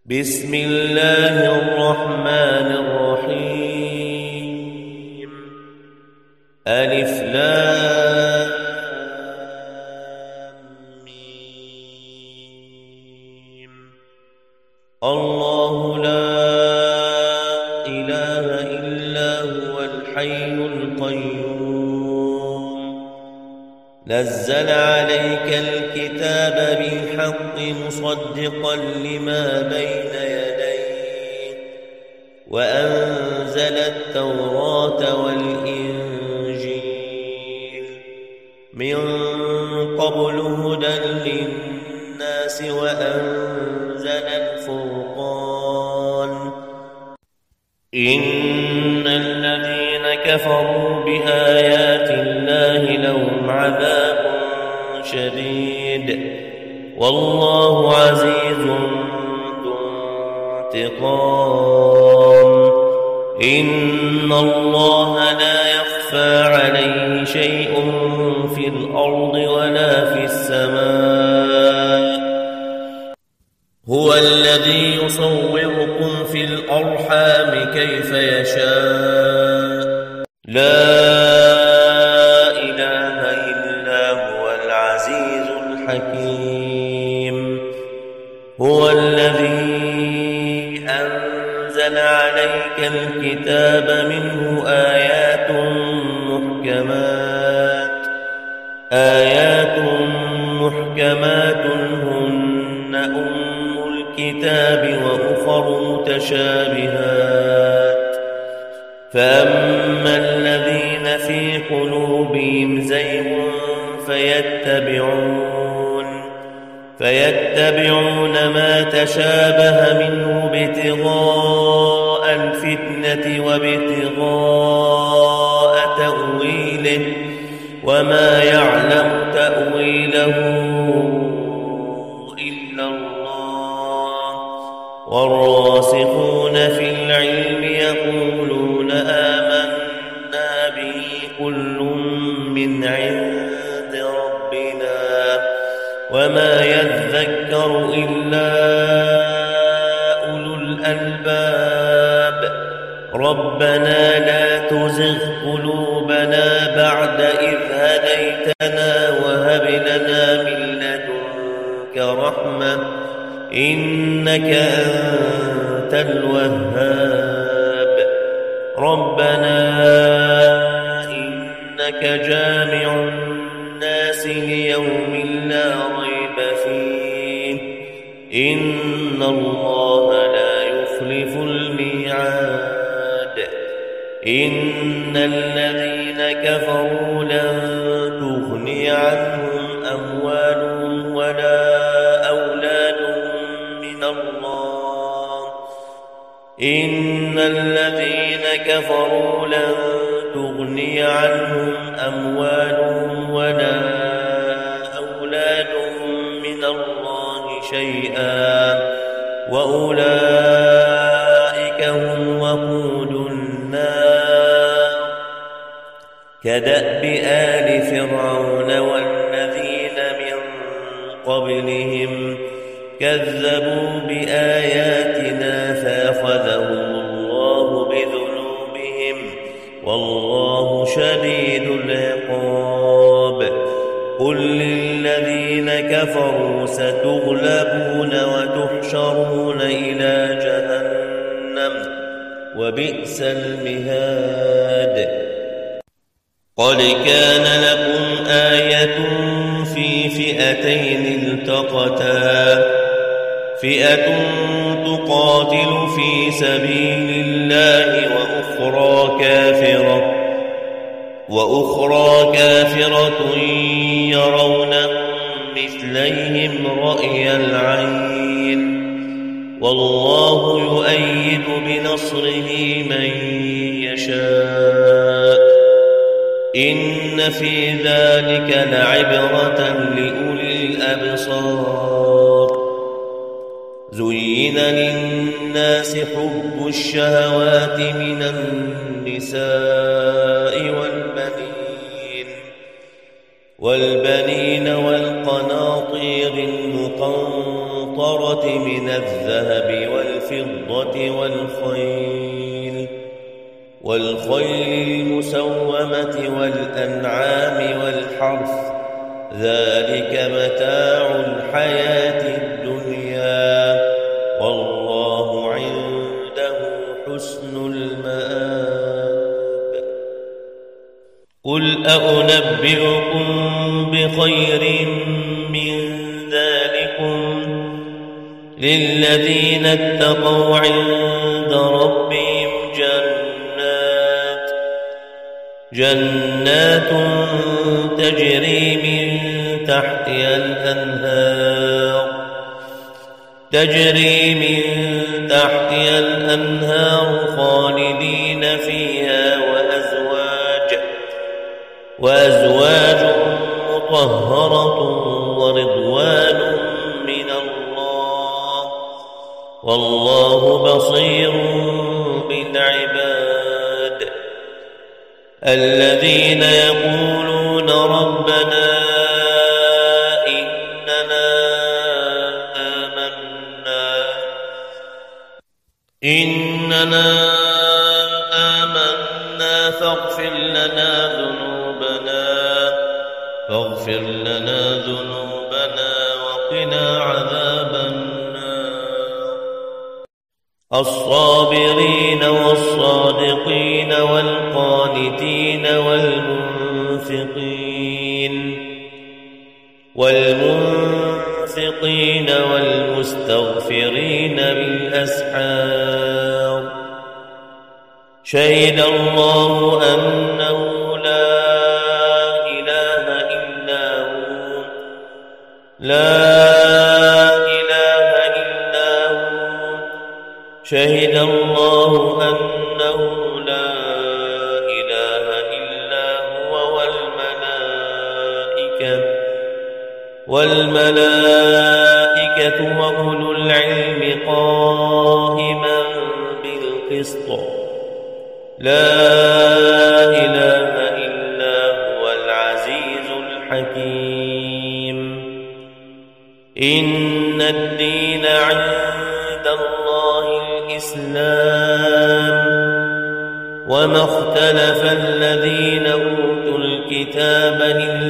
بسم الله الرحمن الرحيم. ألف لام ميم. الله لا إله إلا هو الحي القيوم. نزل عليك الكتاب بالحق مصدقا لما بين يديه وأنزل التوراة والإنجيل من قبل هدى للناس وأنزل الفرقان. إن الذين كفروا بآيات الله لهم عذاب شديد والله عزيز ذو انتقام. إن الله لا يخفى عليه شيء في الأرض ولا في السماء. هو الذي يصوركم في الأرحام كيف يشاء. لا إله إلا هو العزيز الحكيم. هو الذي أنزل عليك الكتاب منه آيات محكمات هن أم الكتاب وأخر متشابهات. فأما الذين في قلوبهم زيغ فيتبعون ما تشابه منه ابتغاء الفتنة وابتغاء تأويله وما يعلم تأويله إلا الله. والراسخون في العلم يقولون آمنا به كل من عند ربنا وما يذكر إلا أولو الألباب. ربنا لا تزغ قلوبنا بعد إذ هديتنا وهب لنا من لدنك رحمة إنك أنت الوهاب. ربنا إنك جامع الناس ليوم لا ريب فيه إن الله لا يخلف الميعاد. إن الذين كفروا لن تغني عنهم أموالهم ولا أولادهم من الله. إن الذين كفروا لن تغني عنهم أموالهم ولا أولادهم من الله شيئا وأولئك هم وقود النار. كدأب آل فرعون والذين من قبلهم كذبوا بآياتنا فأخذهم الله بذنوبهم والله شديد العقاب. قل للذين كفروا ستغلبون وتحشرون إلى جهنم وبئس المهاد. قد كان لكم آية في فئتين التقتا فئة تقاتل في سبيل الله وأخرى كافرة يرونهم مثليهم رأي العين والله يؤيد بنصره من يشاء. إن في ذلك لعبرة لأولي الأبصار. زين للناس حب الشهوات من النساء والبنين والقناطير المقنطرة من الذهب والفضة والخيل المسومة والأنعام والحرث، ذلك متاع الحياة الدنيا، والله عنده حسن المآب. قل أنبئكم بخير من ذلكم للذين اتقوا عند ربهم جنات تجري من تحتها الأنهار خالدين فيها، وأزواج مطهرة ورضوان من الله، والله بصير بالعباد. الذين يقولون ربنا إننا آمنا فاغفر لنا ذنوبنا وقنا عذاب النار. الصابرين والصادقين والقانتين والمنفقين والمستغفرين بالأسحار. شهد الله أنه لا إله إلا هو شهد الله أنه لا إله إلا هو والملائكة وأولو العلم قائما بالقسط. لا إله إلا هو العزيز الحكيم. إن الدين عند الله الإسلام، وما اختلف الذين أوتوا الكتاب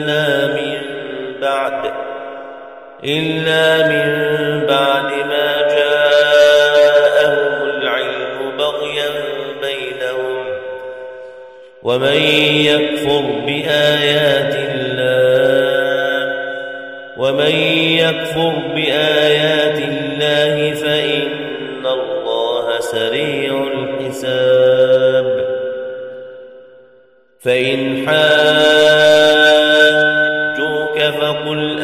إلا من بعد ما جاءهم العلم بغيا بينهم. ومن يكفر بآيات الله فإن الله سريع الحساب. فإن حاجوك فقل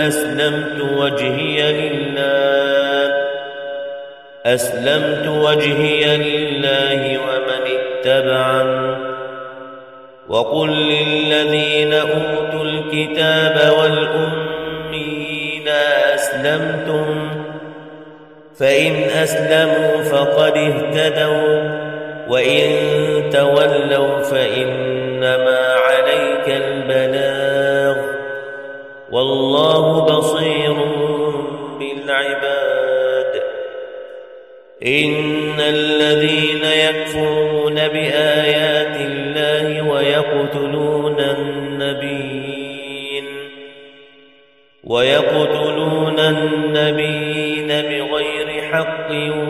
أسلمت وجهي لله ومن اتبعني، وقل للذين أوتوا الكتاب والأميين أسلمتم، فإن أسلموا فقد اهتدوا، وإن تولوا فإنما عليك البلاغ، والله بصير بالعباد. إن الذين يكفرون بآيات الله ويقتلون النبيين بغير حق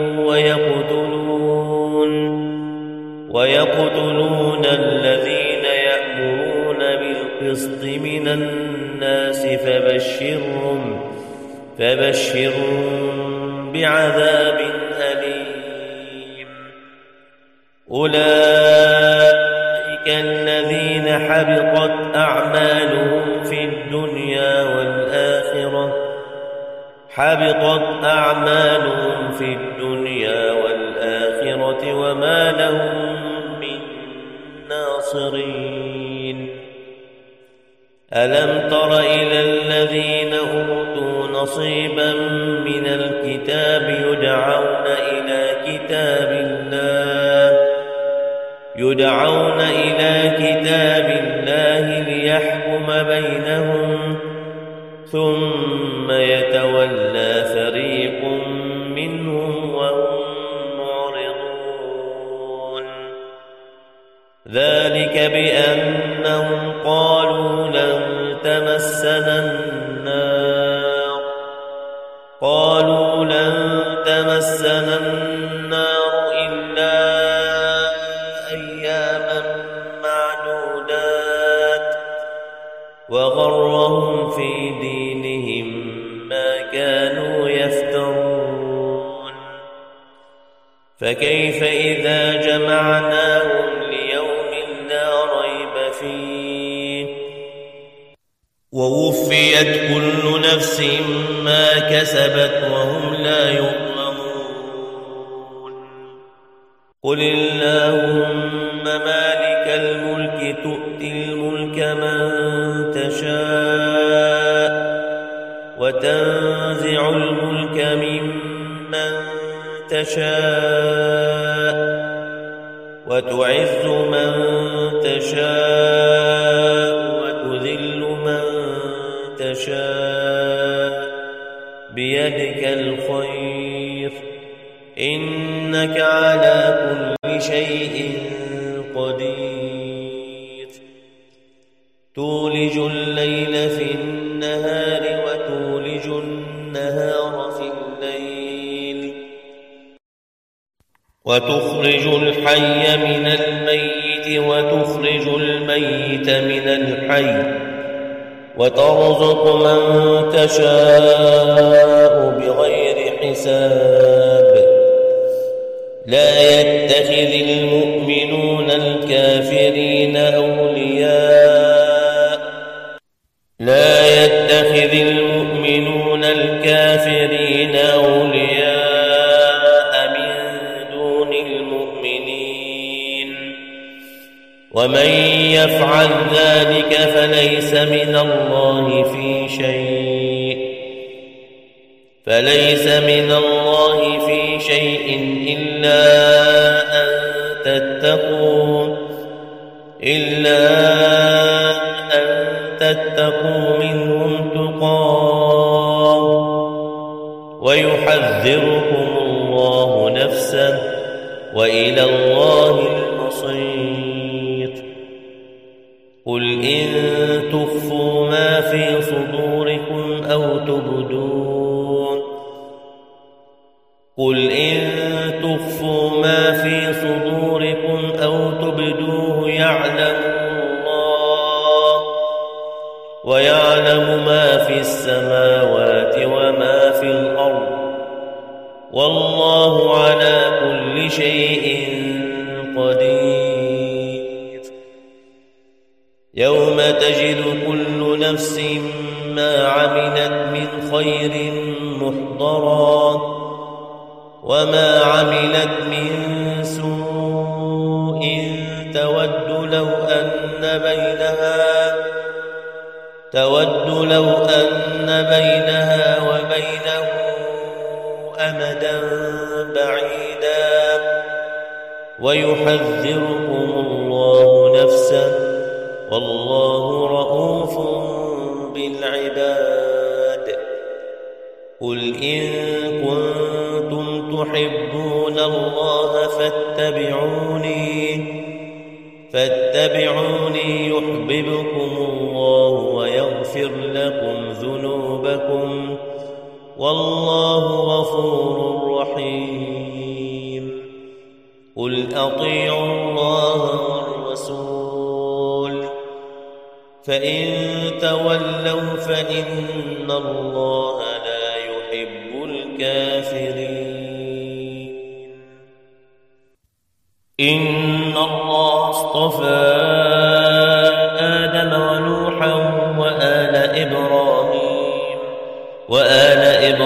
ويقتلون الذين يأمرون بالقسط من الناس فبشرهم بعذاب أليم. أولئك الذين حبطت أعمالهم في الدنيا والآخرة وما لهم من ناصرين. ألم تر إلى الذين أوتوا نصيبا من الكتاب يدعون إلى كتاب الله ليحكم بينهم، ثم يتولى فريق منهم وهم ذلك بأنهم قالوا لن تمسنا النار إلا أياما معدودات وغرهم في دينهم ما كانوا يفترون فكيف إذا جمعناهم ليوم لا ريب فيه ووفيت كل نفس ما كسبت وهم لا يظلمون قل اللهم مالك الملك تؤتي الملك من تشاء وتنزع الملك ممن تشاء وتعز من تشاء وتذل من تشاء بيدك الخير إنك على كل شيء قدير تولج الليل في النهار وتولج النهار في الليل وتخرج الحي من الميت وتخرج الميت من الحي وترزق من تشاء بغير حساب لا يتخذ المؤمنون الكافرين أولياء من دون المؤمنين ومن يفعل ذلك فليس من الله في شيء إلا أن تتقوا منهم تقاه ويحذركم الله نفسه وإلى الله المصير قل إن تخفوا ما في صدوركم أو تبدوه يعلمه الله ويعلم ما في السماوات وما في الأرض والله على كل شيء قدير يوم تجد كل نفس ما عملت من خير محضرا وما عملت من سوء تود لو أن بينها وبينه أمدا بعيدا ويحذركم الله نفسه والله رءوف بالعباد قل إن كنتم تحبون الله فاتبعوني يحببكم الله ويغفر لكم ذنوبكم والله غفور رحيم قل أطيعوا الله والرسول فإن تولوا فإن الله لا يحب الكافرين إن الله اصطفى آدم ونوحا وآل إبراهيم وآل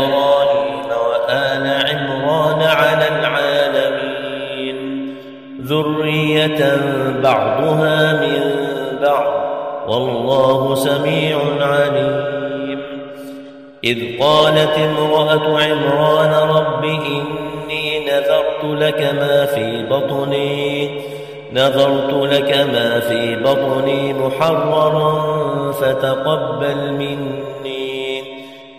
عمران على العالمين ذرية بعضها من بعض والله سميع عليم إذ قالت امرأة عمران رب إني نذرت لك ما في بطني محررا فتقبل مني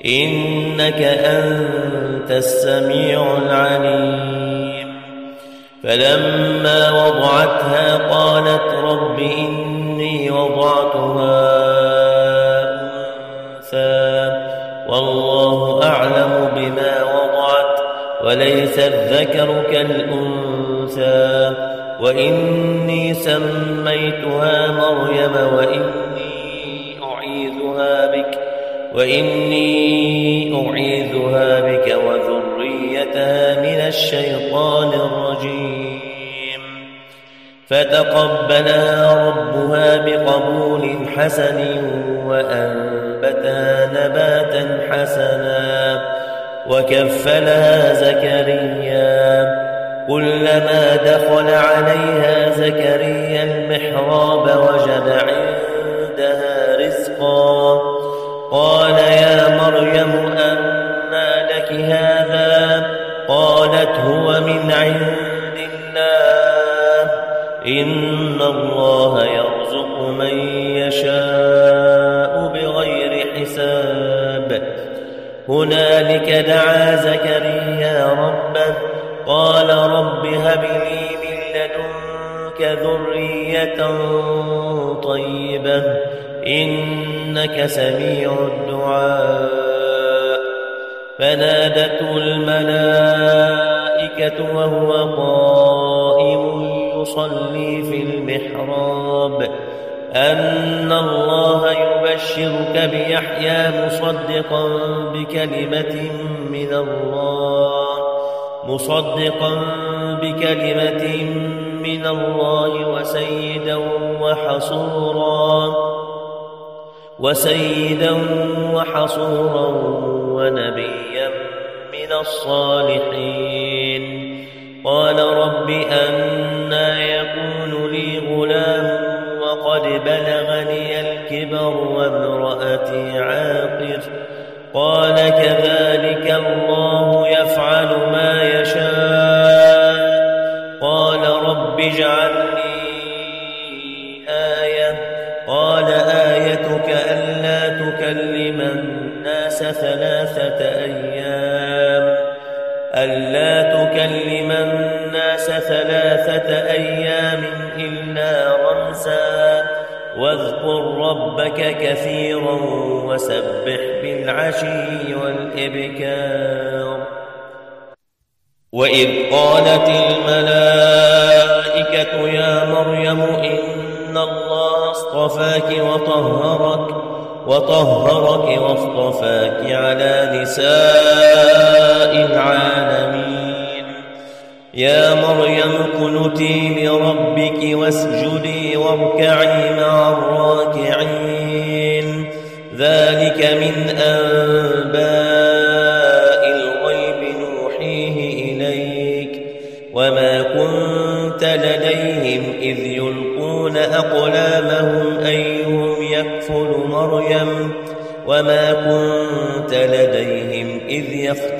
إنك أنت السميع العليم فلما وضعتها قالت رب إني وضعتها أنثى والله أعلم بما وضعت وليس الذكر كالأنثى وإني سميتها مريم وإني أعيذها بك وذريتها من الشيطان الرجيم فتقبلها ربها بقبول حسن وأنبتها نباتا حسنا وكفلها زكريا كلما دخل عليها زكريا المحراب وجد عندها رزقا قال يا مريم أنى لك هذا قالت هو من عند الله إن الله يرزق من يشاء بغير حساب هنالك دعا زكريا ربه قال رب هب لي من لدنك ذرية طيبة إنك سميع الدعاء فنادته الملائكة وهو قائم يصلي في المحراب أن الله يبشرك بيحيى مصدقا بكلمة من الله وسيدا وحصورا ونبيا من الصالحين قال رب أنى يكون لي غلام وقد بلغني الكبر وامرأتي عاقر قال كذلك الله يفعل ما يشاء قال رب اجعل لي آية قال آيتك ألا تكلم الناس ثلاثة أيام إلا رمزا واذكر ربك كثيرا وسبح بالعشي والإبكار وإذ قالت الملائكة يا مريم إن الله اصطفاك وطهرك واصطفاك على نساء العالمين يا مريم اقنتي لربك واسجدي واركعي مع الراكعين ذلك من أنباء الغيب نوحيه إليك وما كنت لديهم إذ يلقون أقلامهم أيهم يكفل مريم وما كنت لديهم إذ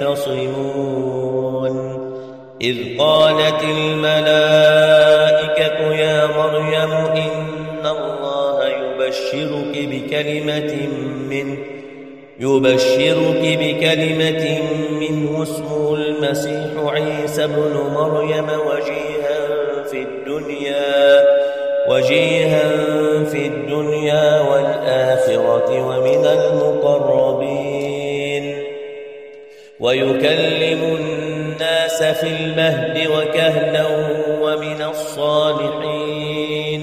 يختصمون إذ قالت الملائكة يا مريم إن الله يبشرك بكلمة منه اسمه المسيح عيسى ابن مريم وجيها في الدنيا والآخرة ومن المقربين ويكلم الناس في المهد وكهلا ومن الصالحين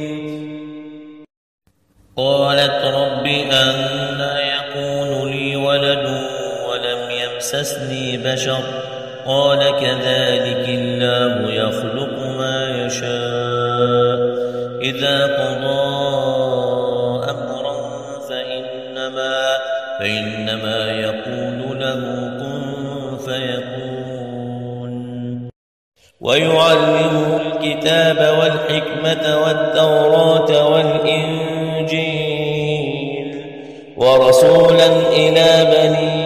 قالت رب أنى يكون لي ولد ولم يمسسني بشر قال كذلك الله يخلق ما يشاء إذا قضى أمرا فإنما يقول له كن فيكون ويعلمه الكتاب والحكمة والتوراة والإنجيل ورسولا إلى بني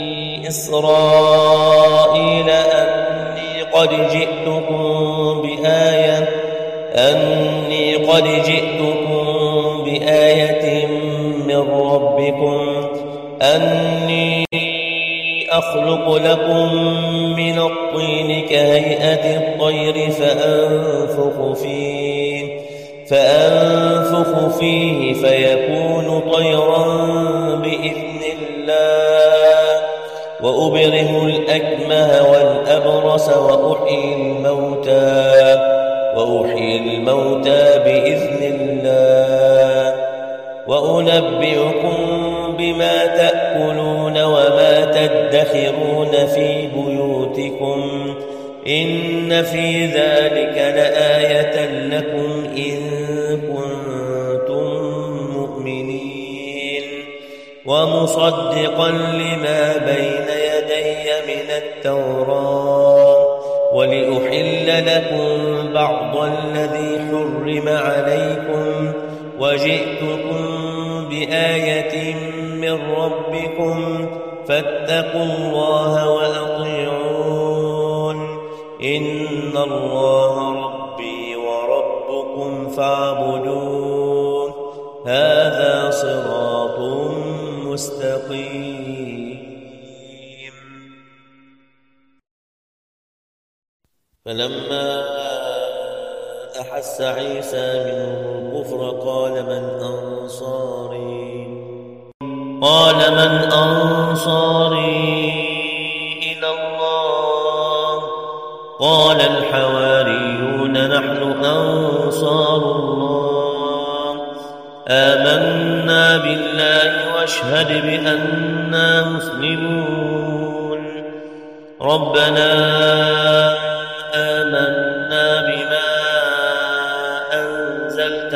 إسرائيل أني قد جئتكم بآية من ربكم أني أخلق لكم من الطين كهيئة الطير فأنفخ فيه فيكون طيرا بإذن الله وأبره الأكمه والأبرص وأحيي الموتى بإذن الله وأنبئكم بما تأكلون وما تدخرون في بيوتكم إن في ذلك لآية لكم إن كنتم مؤمنين ومصدقا لما بين يدي من التوراة ولأحل لكم بعض الذي حرم عليكم وجئتكم بآية من ربكم فاتقوا الله وأطيعون إن الله ربي وربكم فاعبدون هذا صراط مستقيم. فلما أحس عيسى منهم الكفر قال من أنصاري إلى الله قال الحواريون نحن أنصار الله آمنا بالله واشهد بأننا مسلمون ربنا آمنا بما أنزلت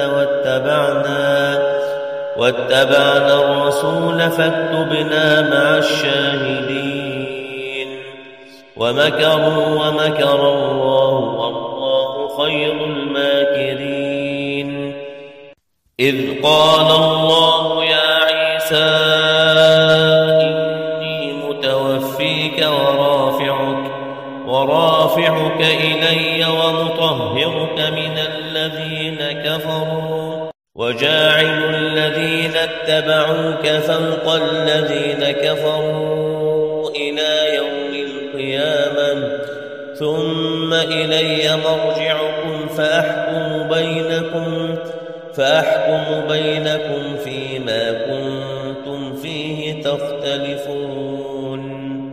واتبعنا الرسول فاكتبنا مع الشاهدين ومكروا ومكر الله والله خير الماكرين. إذ قال الله يا عيسى إني متوفيك ورافعك إلي ومطهرك من الذين كفروا وجاعل الذين اتبعوك فوق الذين كفروا إلى يوم القيامة ثم إلي مرجعكم فأحكم بينكم فيما كنتم فيه تختلفون.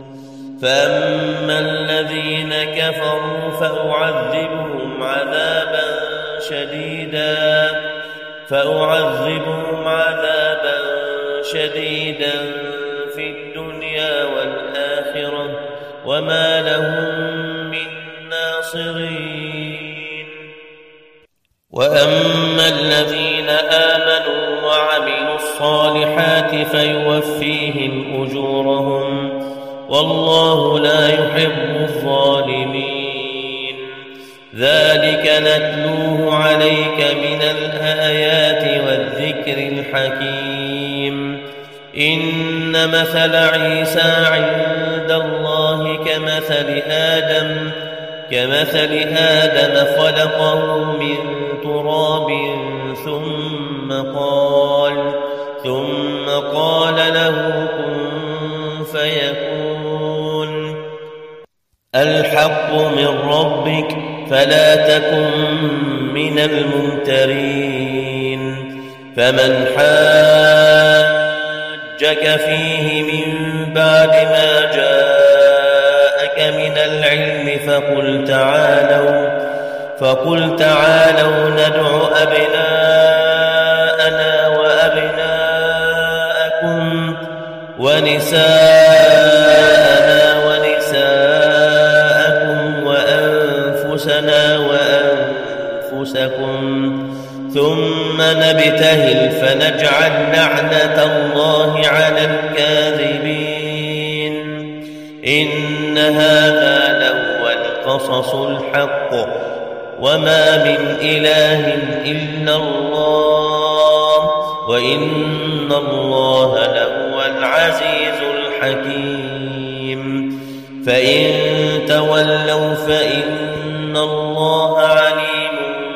فأما الذين كفروا فأعذبهم عذابا شديدا في الدنيا والآخرة وما لهم من ناصرين. وأما الذين آمنوا وعملوا الصالحات فيوفيهم أجورهم والله لا يحب الظالمين. ذلك نتلوه عليك من الآيات والذكر الحكيم. إن مثل عيسى عند الله كمثل آدم خلقه من تراب ثم قال له كن فيكون. الحق من ربك فلا تكن من الممترين. فمن حاجك فيه من بعد ما جاءك من العلم فقل تعالوا ندع أبناءنا وأبناءكم ونساءنا ونساءكم وأنفسنا وأنفسكم ثم نبتهل فنجعل لعنة الله على الكاذبين. إن هذا لهو القصص الحق وما من إله إلا الله وإن الله لهو العزيز الحكيم. فإن تولوا فإن الله عليم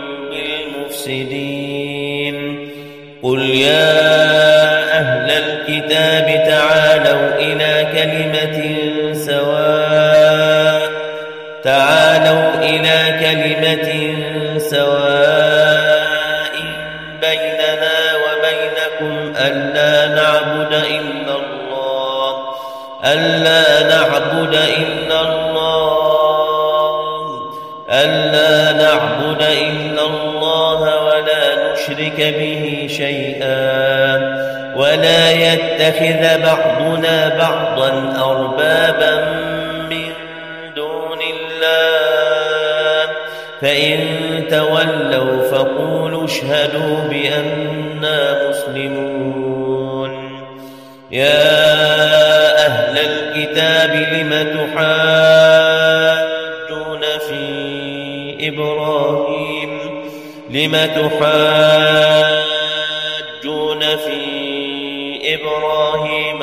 بالمفسدين. قل يا أهل الكتاب تعالوا إلى كلمة سواء بيننا وبينكم ألا نعبد إلا الله ولا نشرك به شيئا ولا يتخذ بعضنا بعضا أربابا من دون الله فإن تولوا فقولوا اشهدوا بأننا مسلمون. يا أهل الكتاب لم تحاجون في إبراهيم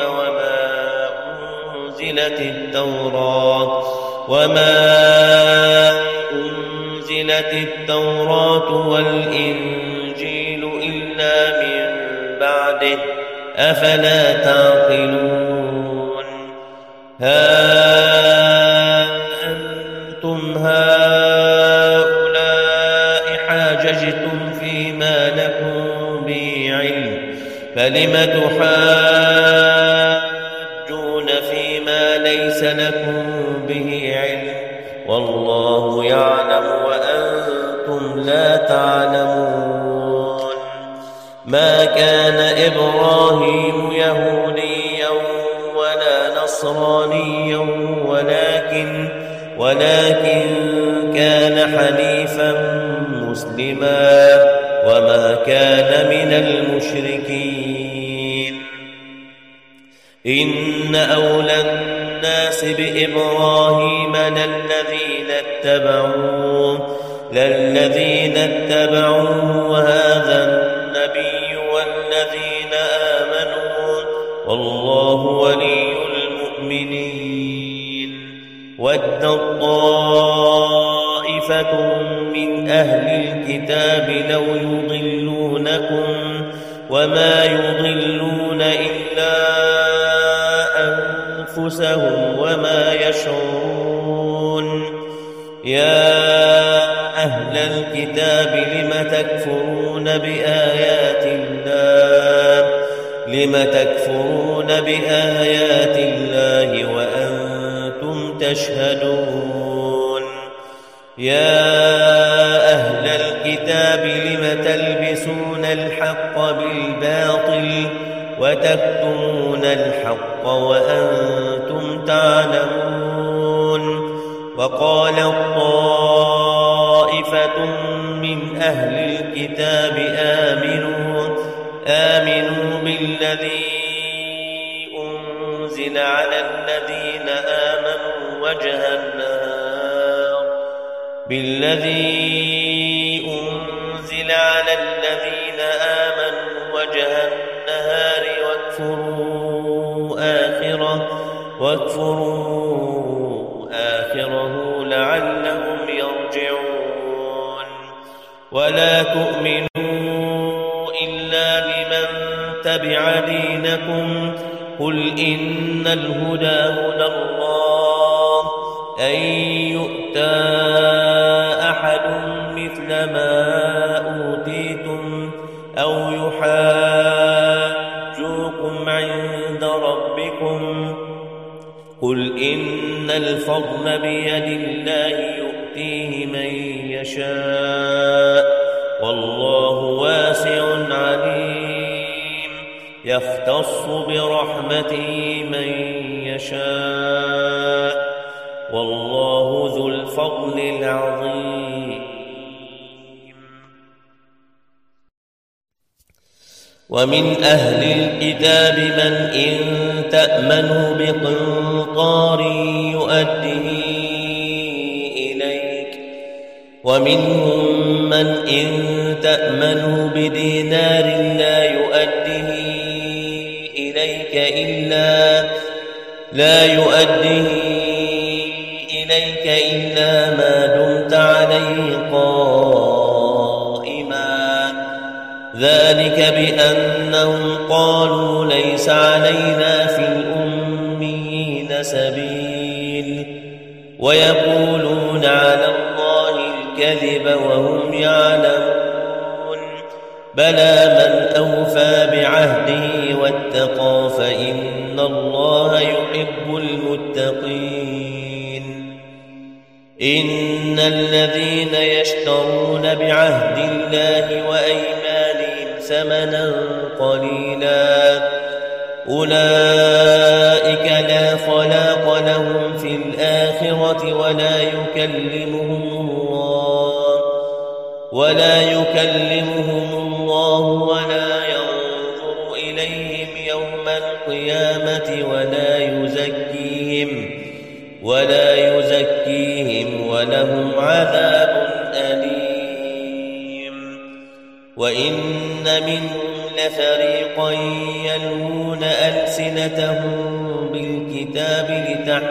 وما أنزلت التوراة والإنجيل إلا من بعده أفلا تعقلون. ها أنتم هؤلاء حاججتم فيما لكم به علم فلم تحاجون فيما ليس لكم به علم والله يعلم وأنتم لا تعلمون. ما كان إبراهيم يهوديا ولا نصرانيا ولكن كان حنيفا مسلما وما كان من المشركين. إن أولى الناس بإبراهيم للذين اتبعوه وهذا النبي والذين آمنوا والله ولي المؤمنين. ودت طائفة من أهل الكتاب لو يضلونكم وما يضلون إلا أنفسهم وما يشعرون. يا أهل الكتاب لم تكفرون بآيات الله وأنتم تشهدون. يا أهل الكتاب لم تلبسون الحق بالباطل وتكتمون الحق وأنتم تعلمون. وقالت طائفة من أهل الكتاب آمنوا بالذي أنزل على الذين آمنوا وجه النهار واكفروا آخره لعلهم يرجعون. ولا تؤمنوا إلا لمن تبع دينكم قل إن الهدى هدى الله أن يؤتى أحد مثل ما أوتيتم أو يحاجوكم عند ربكم قل إن الفضل بيد الله يؤتيه من يشاء والله واسع عليم يختص برحمته من يشاء والله ذو الفضل العظيم. ومن أهل الكتاب من إن تأمنه بقنطار يؤده إليك ومنهم من إن تأمنه بدينار لا يؤده إليك إلا ما دمت عليه قائما ذلك بأنهم قالوا ليس علينا في الأميين سبيل ويقولون على الله الكذب وهم يعلمون بلى من أوفى بعهده واتقى فإن الله يحب المتقين إن الذين يشترون بعهد الله وأيمانهم ثمنا قليلا أولئك لا خلاق لهم في الآخرة ولا يكلمهم الله ولا ينظر إليهم يوم القيامة ولا يزكيهم ولهم عذاب أليم وإن منهم لفريقا يلوون ألسنتهم بالكتاب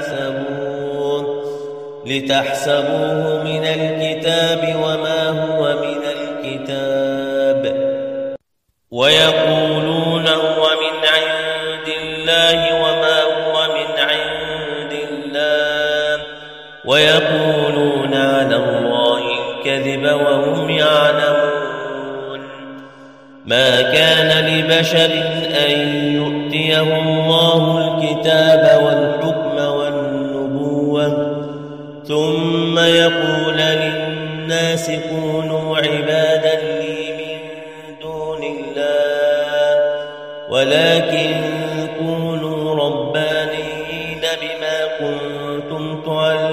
لتحسبوه من الكتاب وما هو من الكتاب ويقولون هو من عند الله وما هو من عند الله ويقولون على الله الكذب وهم يعلمون ما كان لبشر أن يؤتيه الله الكتاب والحكم والنبوة ثم يقول للناس كونوا عبادا لي من دون الله ولكن كونوا ربانيين بما كنتم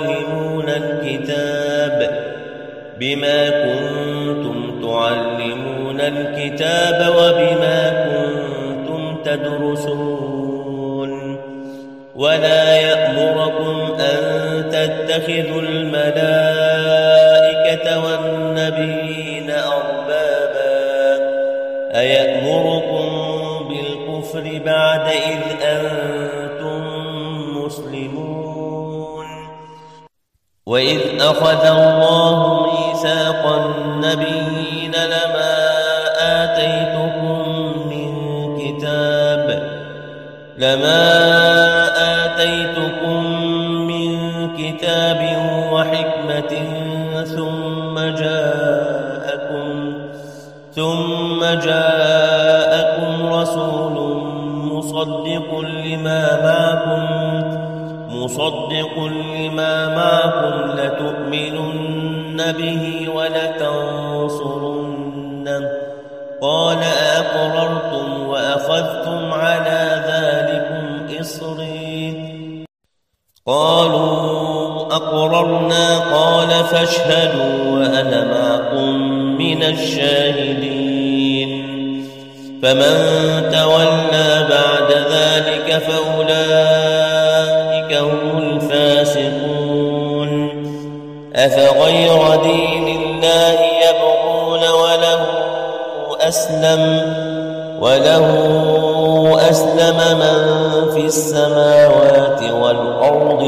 تعلمون الكتاب وبما كنتم تدرسون ولا يأمركم أن تتخذوا الملائكة والنبيين أربابا أيأمركم بالكفر بعد إذ أنتم مسلمون وإذ أخذ الله ميثاق النبيين لما آتيتكم من كتاب وحكمة ثم جاءكم رسول مصدق لما معكم لتؤمنن به ولتنصرنه قال أقررتم وأخذتم على ذلكم إصري قالوا أقررنا قال فاشهدوا وأنا معكم من الشاهدين فمن تولى بعد ذلك فأولئك هم الفاسقون أفغير دين الله يبغون وله أسلم من في السماوات والأرض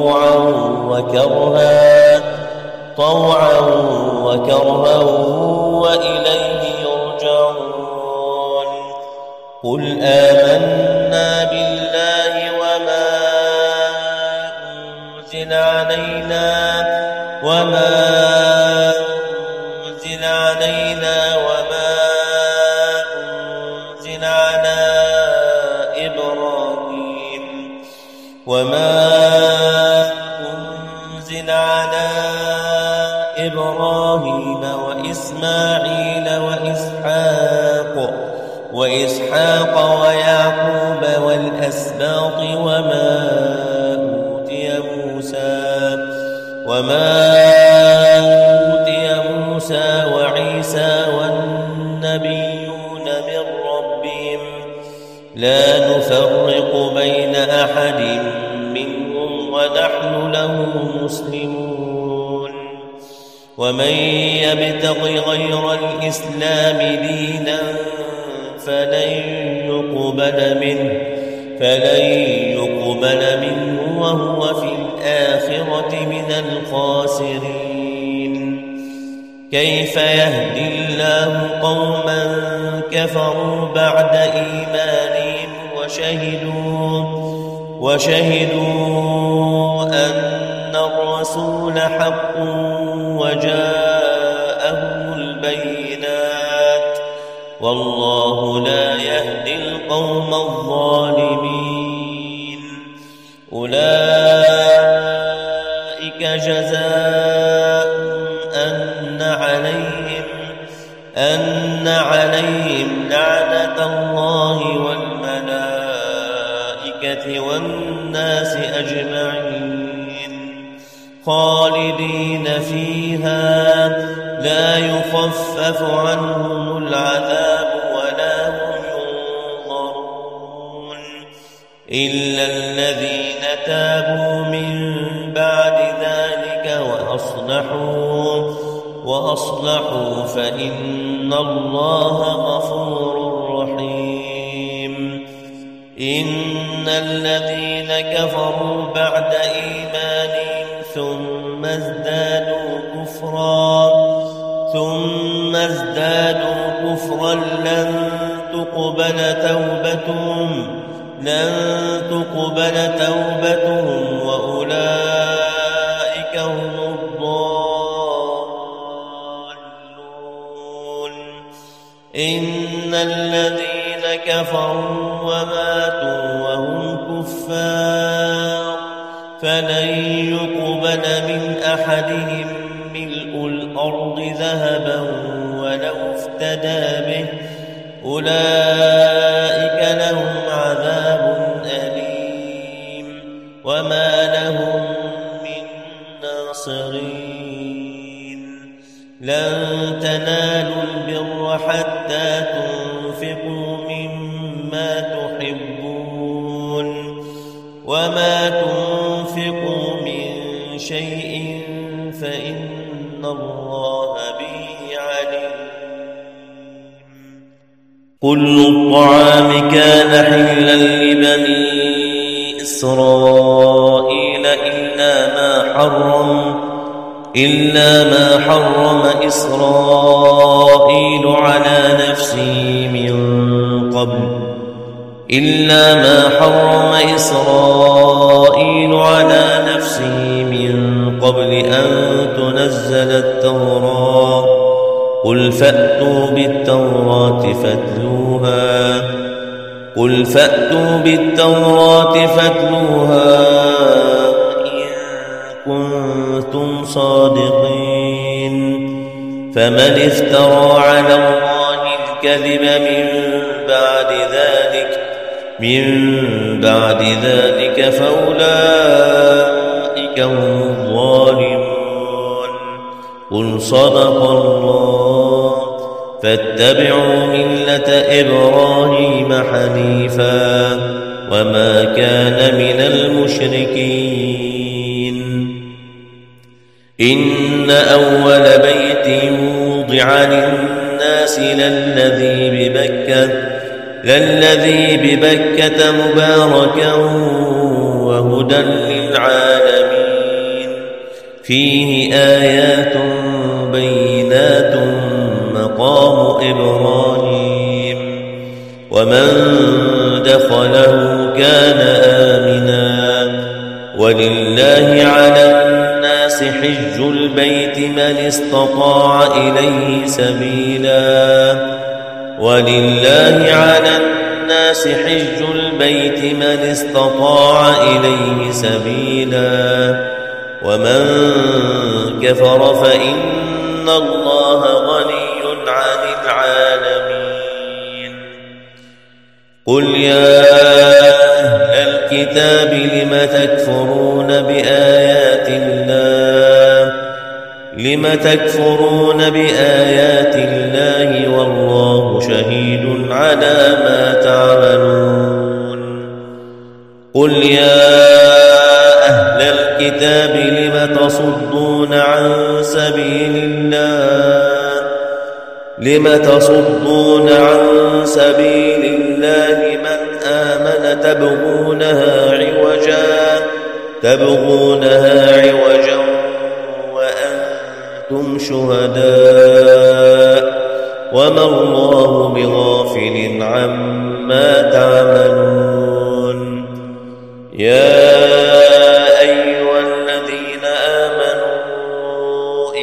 طوعا وكرها وإليه يرجعون قل آمنا بالله وما أنزل علينا وما أنزل على إبراهيم وإسماعيل وإسحاق ويعقوب والأسباط وما أوتي موسى وعيسى والنبيون من ربهم لا نفرق بين أحد منهم ونحن له مسلمون ومن يبتغ غير الإسلام دينا فلن يقبل منه وهو في الآخرة من الخاسرين كيف يهدي الله قوما وشهدوا أن الرسول حق وجاءهم البينات والله لا يهدي القوم الظالمين أولئك جزاؤهم أن عليهم لعنة الله والملائكة والناس أجمعين خالدين فيها لا يخفف عنهم العذاب ولا هم ينظرون إلا الذين تابوا من بعد ذلك وأصلحوا فإن الله غفور رحيم إن الذين كفروا بعد إيمانهم ثم ازدادوا كفرا لن تقبل توبتهم وأولئك هم الضالون إن الذين كفروا وماتوا وهم كفار فلن يقبل من أحدهم ملء الأرض ذهبا ولو افتدى به أولئك لهم عذاب أليم وما لهم من ناصرين لن تنالوا البر حتى تنفقوا مما تحبون وما تنفقوا من شيء فإن الله به عليم كل الطعام كان حلا لبني إسرائيل إلا ما حرم إسرائيل على نفسه من قبل أن تنزل التوراة قل فأتوا بالتوراة فاتلوها إن كنتم صادقين فمن افترى على الله الكذب من بعد ذلك فأولئك هم الظالمون قل صدق الله فاتبعوا ملة إبراهيم حنيفا وما كان من المشركين إن أول بيت وضع للناس للذي ببكة مباركا وهدى للعالمين فيه آيات بينات مقام إبراهيم ومن دخله كان آمنا ولله على الناس حج البيت من استطاع إليه سبيلا ومن كفر فإن الله غني عن العالمين قل يا أهل الكتاب لم تكفرون بآيات الله والله شهيد على ما تعملون قل يا أهل الكتاب لم تصدون عن سبيل الله من آمن تبغونها عوجا وأنتم شهداء وما الله بغافل عما تعملون يا أيها الذين آمنوا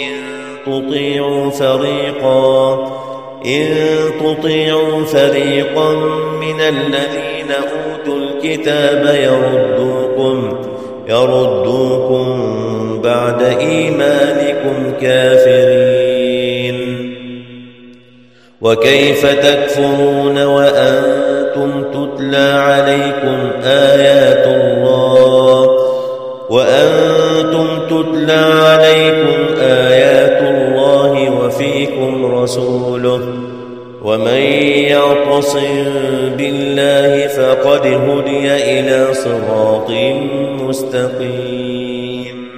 إن تطيعوا فريقا من الذين أوتوا الكتاب يردوكم بعد إيمانكم كافرين. وكيف تكفرون وأنتم تتلى عليكم آيات الله وفيكم رسوله ومن يعتصم بالله فقد هدي إلى صراط مستقيم.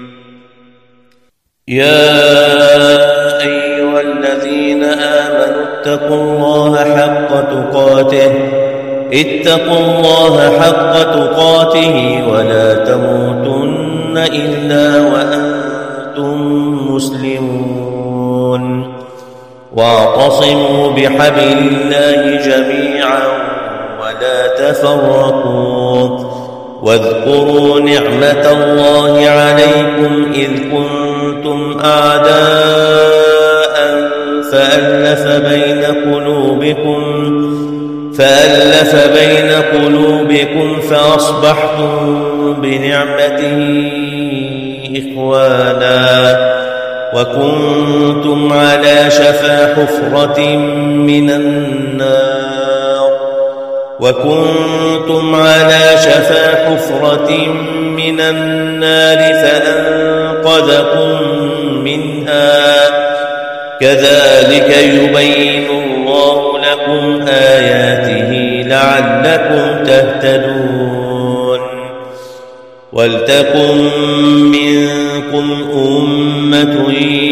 يا أيها الذين آمنوا اتقوا الله حق تقاته ولا تموتن إلا وأنتم مسلمون. واعتصموا بحبل الله جميعا ولا تفرقوا. واذكروا نعمة الله عليكم إذ كنتم أعداء فألف بين قلوبكم فأصبحتم بنعمته إخوانا وكنتم على شفا حفرة من النار فأنقذكم منها. كذلك يبين الله لكم آياته لعلكم تهتدون. ولتكن منكم أمة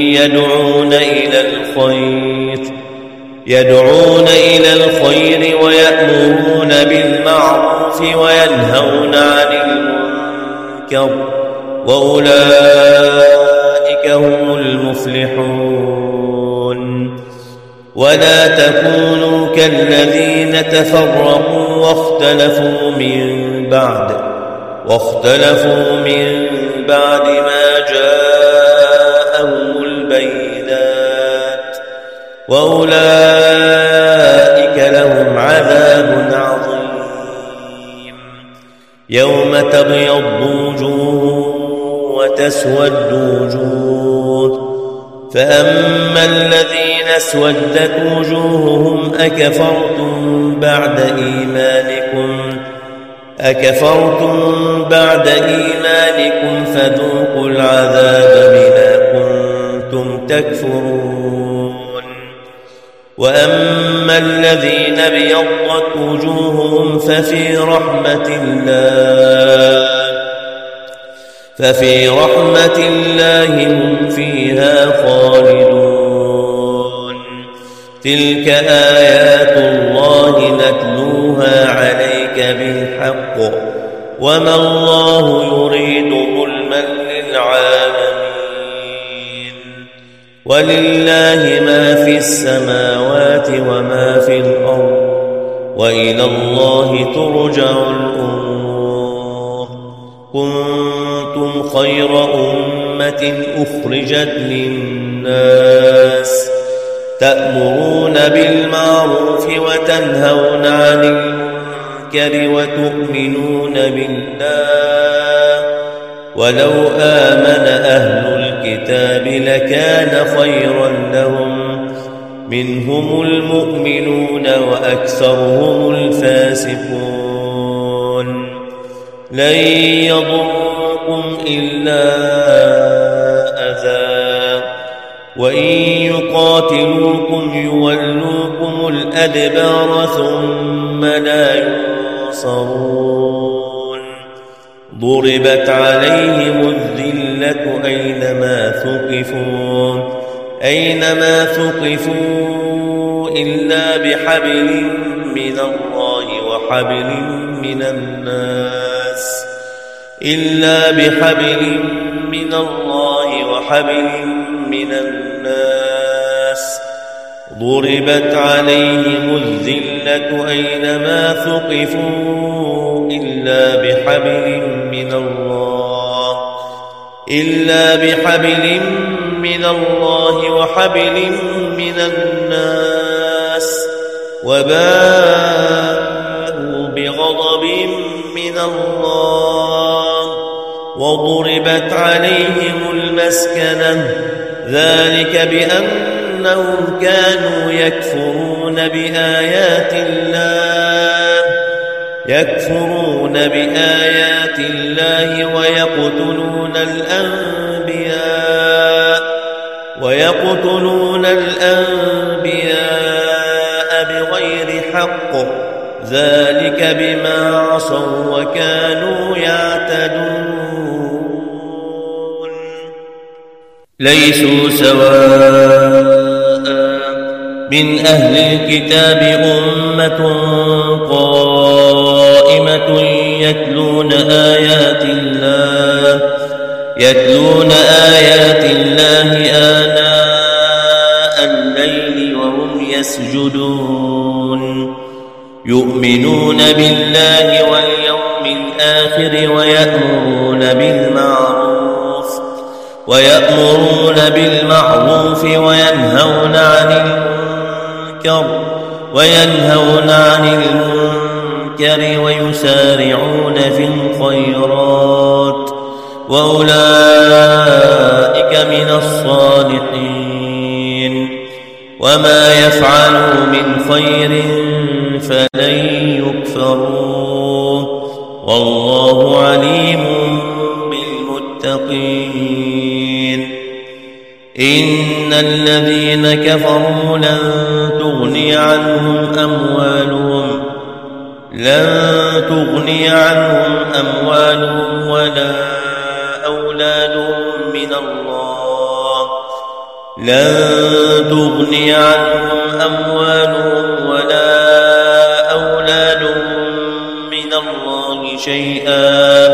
يدعون إلى الخير ويأمرون بالمعروف وينهون عن المنكر وأولئك هم المفلحون. ولا تكونوا كالذين تفرقوا واختلفوا من بعد ما جاءهم البينات وأولئك لهم عذاب عظيم. يوم تبيض وجوه وتسود وجوه فأما الذين اسودت وجوههم أكفرتم بعد إيمانكم فذوقوا العذاب بما كنتم تكفرون. وأما الذين ابيضت وجوههم ففي رحمة الله هم فيها خالدون. تلك آيات الله نتلوها عليك بالحق وما الله يريد ظلما للعالمين. ولله ما في السماوات وما في الأرض وإلى الله ترجع الأمور. كنتم خير أمة أخرجت للناس تأمرون بالمعروف وتنهون عن المنكر وتؤمنون بالله. ولو آمن أهل الكتاب لكان خيرا لهم منهم المؤمنون وأكثرهم الفاسقون. لن يضركم إلا أذى وإن يقاتلوكم يولوكم الأدبار ثم لا ينصرون. ضربت عليهم الذلة أينما ثقفوا إلا بحبل من الله وحبل من الناس ضربت عليهم الذلة أينما ثقفوا إلا بحبل من الله وحبل من الناس وباءوا بغضب من الله وضربت عليهم المسكنة ذلك بأنهم كانوا يكفرون بآيات الله ويقتلون الأنبياء بغير حق ذلك بما عصوا وكانوا يعتدون ليسوا سواء من أهل الكتاب أمة قائمة يتلون آيات الله آناء الليل وهم يسجدون يؤمنون بالله واليوم الآخر ويأمرون بالمعروف وينهون عن المنكر ويسارعون في الخيرات وأولئك من الصالحين وما يفعلوا من خير فلن يكفروه والله عليم بالمتقين إن الذين كفروا لن تغني عنهم أموالهم ولا أولادهم من الله شيئا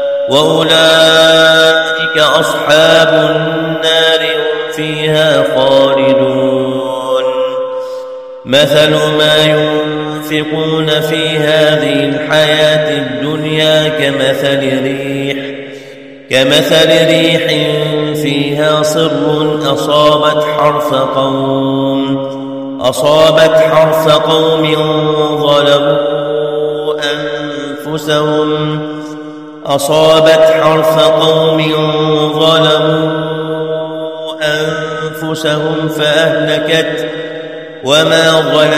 وأولئك أصحاب النار هم فيها خالدون مثل ما ينفقون في هذه الحياة الدنيا كمثل ريح فيها صر أصابت حرث قوم ظلموا أنفسهم فأهلكت وما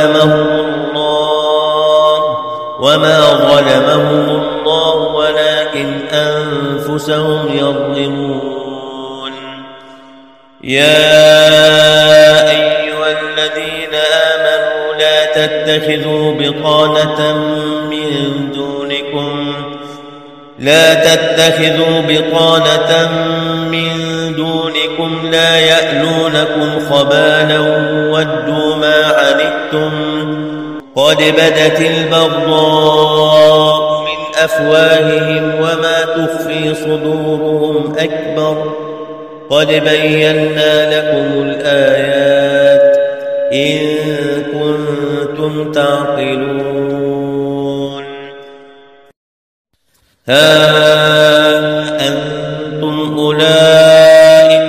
ظلمهم الله ولكن أنفسهم يظلمون يا أيها الذين آمنوا لا تتخذوا بطانة من دونكم لا يألونكم خبالا ودوا ما عنتم قد بدت البغضاء من أفواههم وما تخفي صدورهم أكبر قد بينا لكم الآيات إن كنتم تعقلون ها أنتم أولئك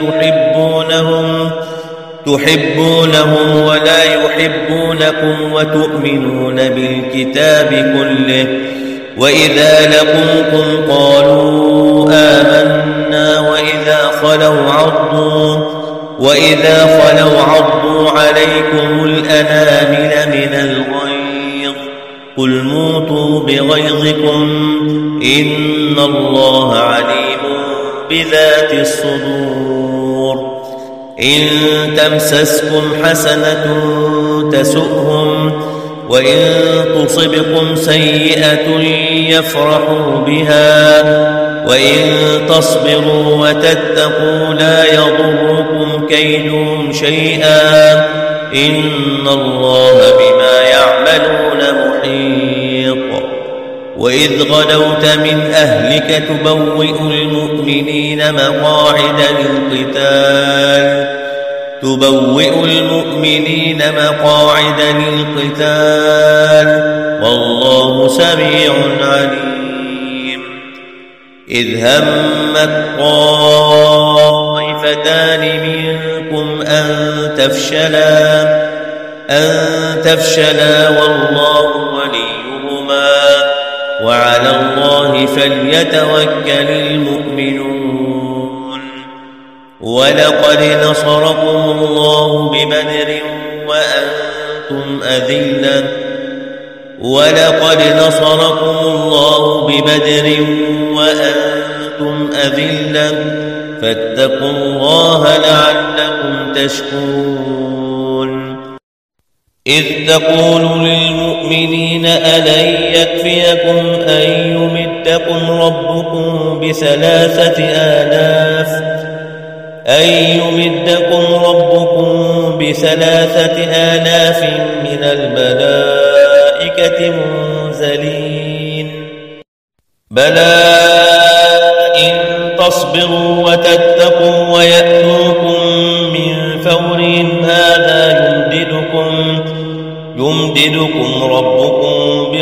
تحبونهم ولا يحبونكم وتؤمنون بالكتاب كله وإذا لقوكم قالوا آمنا وإذا خلوا عضوا عليكم الأنامل من الغيظ قل موتوا بغيظكم إن الله عليم بذات الصدور إن تمسسكم حسنة تسؤهم وإن تصبكم سيئة يفرحوا بها وإن تصبروا وتتقوا لا يضركم كيدهم شيئا إن الله بما يعملون محيط وإذ غدوت من أهلك تبوئ المؤمنين مقاعد للقتال تبوئ المؤمنين مقاعد للقتال والله سميع عليم إذ همت طائفتان منكم أن تفشلا والله وليهما وعلى الله فليتوكل المؤمنون ولقد نصركم الله ببدر وأنتم أذلة فاتقوا الله لعلكم تشكرون إذ تقول للمؤمنين ألن يكفيكم أن يمدكم ربكم ب3,000 من الملائكة منزلين بلى إن تصبروا وتتقوا ويأتوكم من فورهم هذا يمددكم ربكم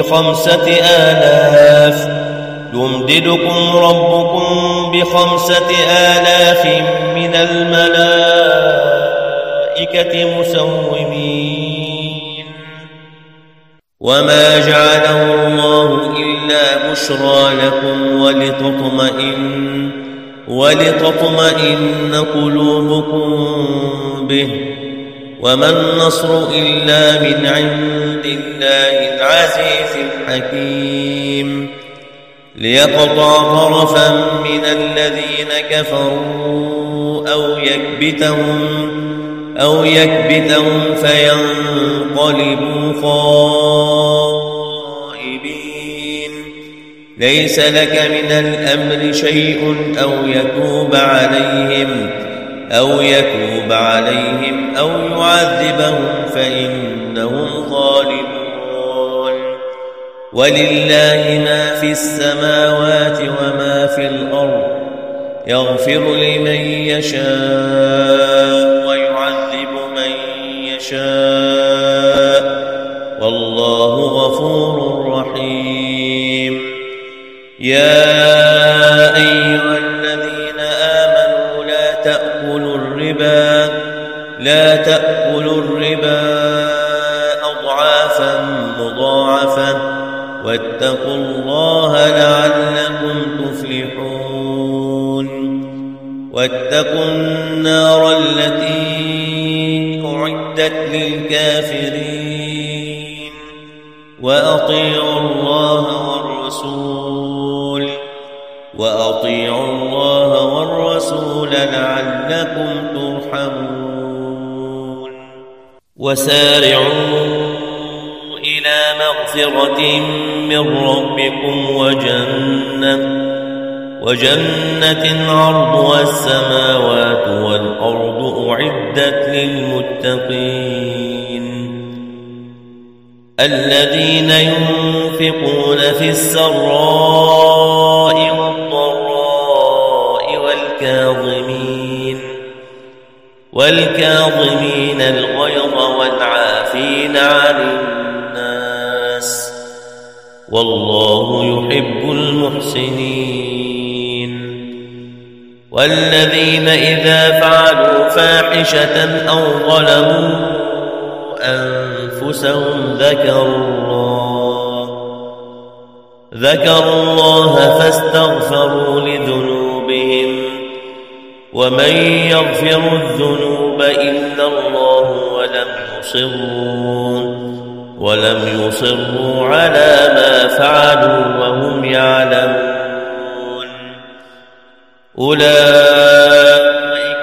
ب5,000 من الملائكة مسومين وما جعله الله إلا بشرى لكم ولتطمئن قلوبكم به وما النصر إلا من عند الله العزيز الحكيم ليقطع طرفا من الذين كفروا أو يكبتهم فينقلبوا خائبين ليس لك من الأمر شيء أو يتوب عليهم أو يعذبهم فإنهم ظالمون ولله ما في السماوات وما في الأرض يغفر لمن يشاء ويعذب من يشاء والله غفور رحيم يا أيها الذين آمنوا لا تأكلوا الربا أضعافا مضاعفة واتقوا الله لعلكم تفلحون واتقوا النار التي أعدت للكافرين وأطيعوا الله والرسول لعلكم ترحمون وسارعوا إلى مغفرة من ربكم وجنة عرضها السماوات والأرض أعدت للمتقين الذين ينفقون في السراء والضراء والكاظمين الغيظ والعافين عن الناس والله يحب المحسنين والذين إذا فعلوا فاحشة أو ظلموا أنفسهم ذكروا الله فاستغفروا لذنوبهم ومن يغفر الذنوب إلا الله ولم يصروا على ما فعلوا وهم يعلمون أولئك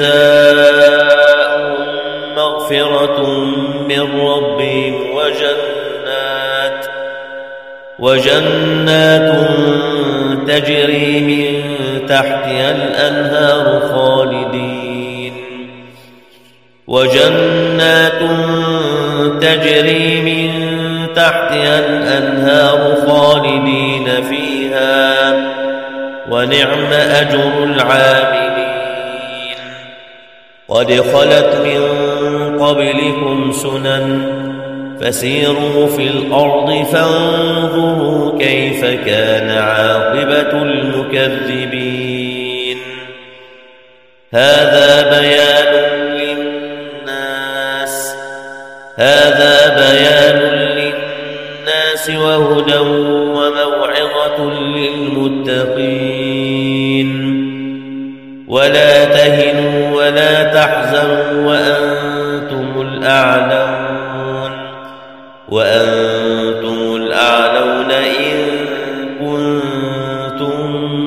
جزاؤهم مغفرة من ربهم وجنات تجري من تحتها الأنهار خالدين فيها ونعم أجر العاملين قد خلت من قبلكم سنن فسيروا في الأرض فانظروا كيف كان عاقبة المكذبين هذا بيان للناس وهدى وموعظة للمتقين ولا تهنوا ولا تحزنوا وأنتم الأعلون إن كنتم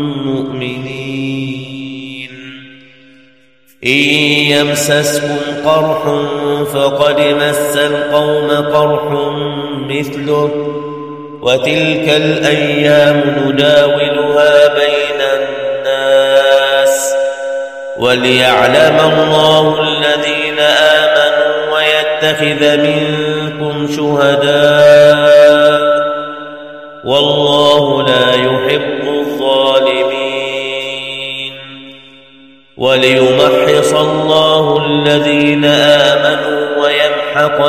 مؤمنين إن يمسسكم قرح فقد مس القوم قرح مثله وتلك الأيام نداولها بين الناس وليعلم الله الذين آمنوا ويتخذ منكم شهداء والله لا يحب الظالمين وليمحص الله الذين آمنوا ويمحق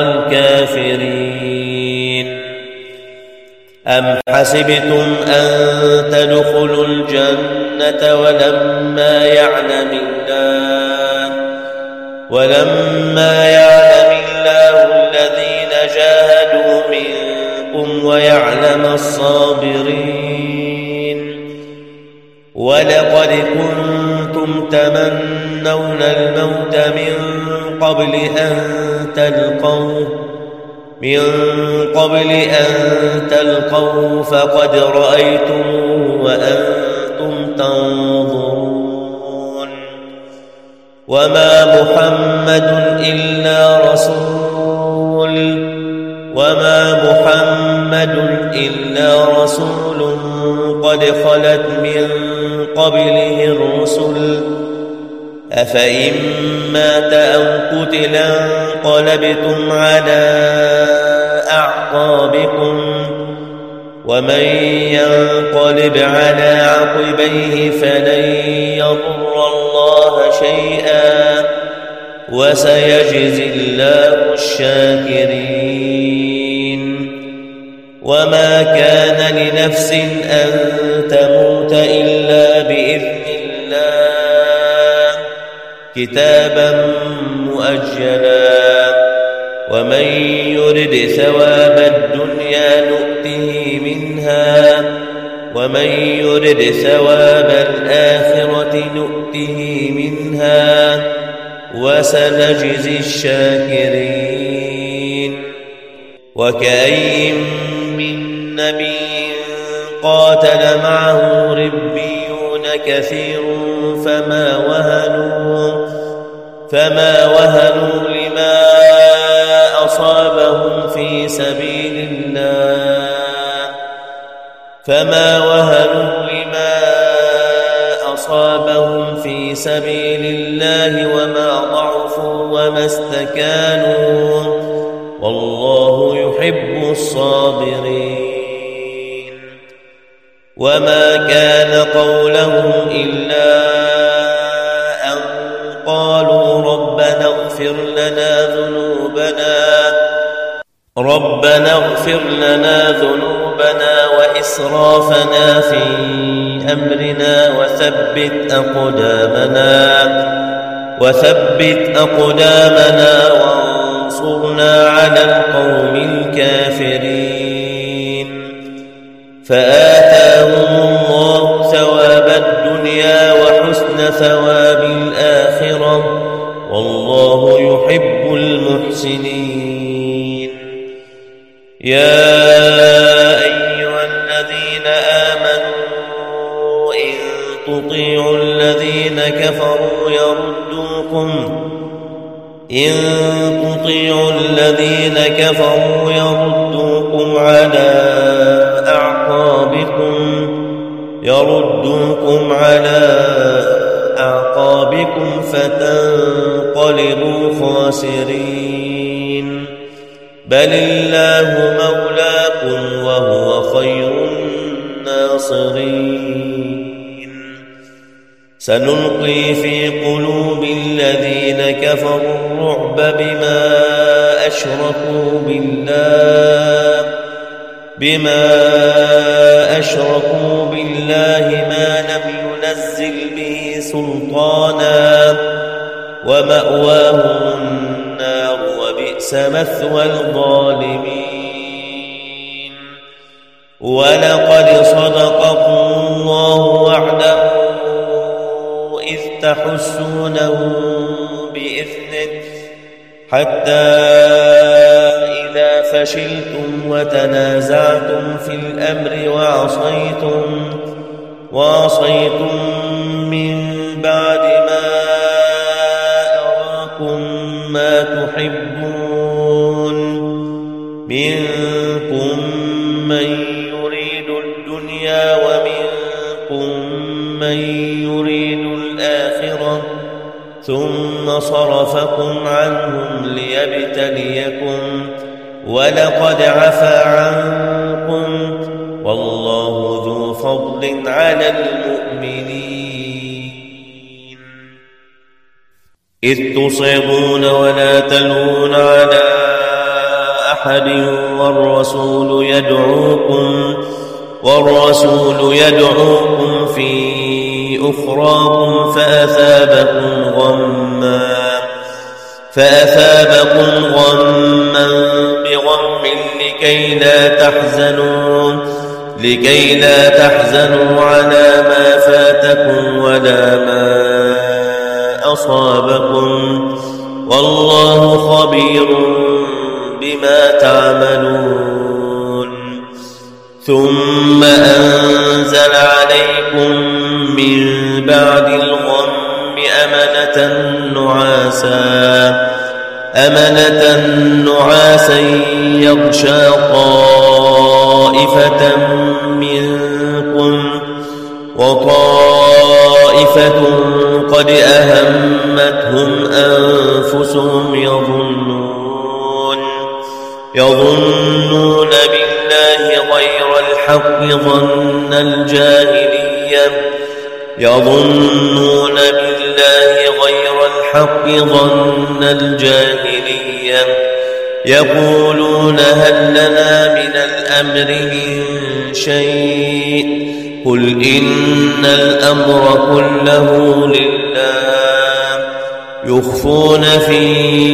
الكافرين أم حسبتم أن تدخلوا الجنة ولما يعلم الله الذين جاهدوا منكم ويعلم الصابرين ولقد كنتم تمنون الموت من قبل أن تلقوه فقد رأيتموه وأنتم تنظرون وما محمد إلا رسول قد خلت من قبله الرسل أفإن مات أو قتل انقلبتم على أعقابكم ومن ينقلب على عقبيه فلن يضر الله شيئا وسيجزي الله الشاكرين وما كان لنفس أن تموت إلا بإذن الله كتابا مؤجلا ومن يرد ثواب الدنيا نؤته منها ومن يرد ثواب الآخرة نؤته منها وسنجزي الشاكرين وكأين من نبي قاتل معه ربيون كثير فما وهنوا لما أصابهم في سبيل الله وما ضعفوا وما استكانوا والله يحب الصابرين وما كان قولهم إلا أن قالوا ربنا اغفر لنا ذنوبنا وإسرافنا في أمرنا وثبت أقدامنا وانصرنا على القوم الكافرين فآتاهم الله ثواب الدنيا وحسن ثواب الآخرة والله يحب المحسنين يا أيها الذين آمنوا إن تطيعوا الذين كفروا يردوكم على أعقابكم فتنقلبوا خاسرين بل الله مولاكم وهو خير الناصرين سنلقي في قلوب الذين كفروا الرعب بما أشركوا بالله ما لم ينزل به سلطانا ومأواهم النار وبئس مثوى الظالمين. ولقد صدقكم الله وعده إذ تحسونهم بإذنه حتى إذا فشلتم وتنازعتم في الأمر وعصيتم من بعد ما أراكم ما تحبون منكم من يريد الدنيا ومنكم من يريد الآخرة ثم صرفكم عنهم ليبتليكم ولقد عفا عنكم والله ذو فضل على المؤمنين. إذ تصعدون ولا تلوون على أحد والرسول يدعوكم في أخراكم فأثابكم غما بغم لكي لا تحزنوا على ما فاتكم ولا ما أصابكم والله خبير بما تعملون. ثم أنزل عليكم من بعد الغم أمنة نعاسا يغشى طائفة منكم وطائفة قد أهمتهم أنفسهم يظنون بالله غير الحق ظن الجاهلية يقولون هل لنا من الأمر من شيء قل إن الأمر كله لله يخفون في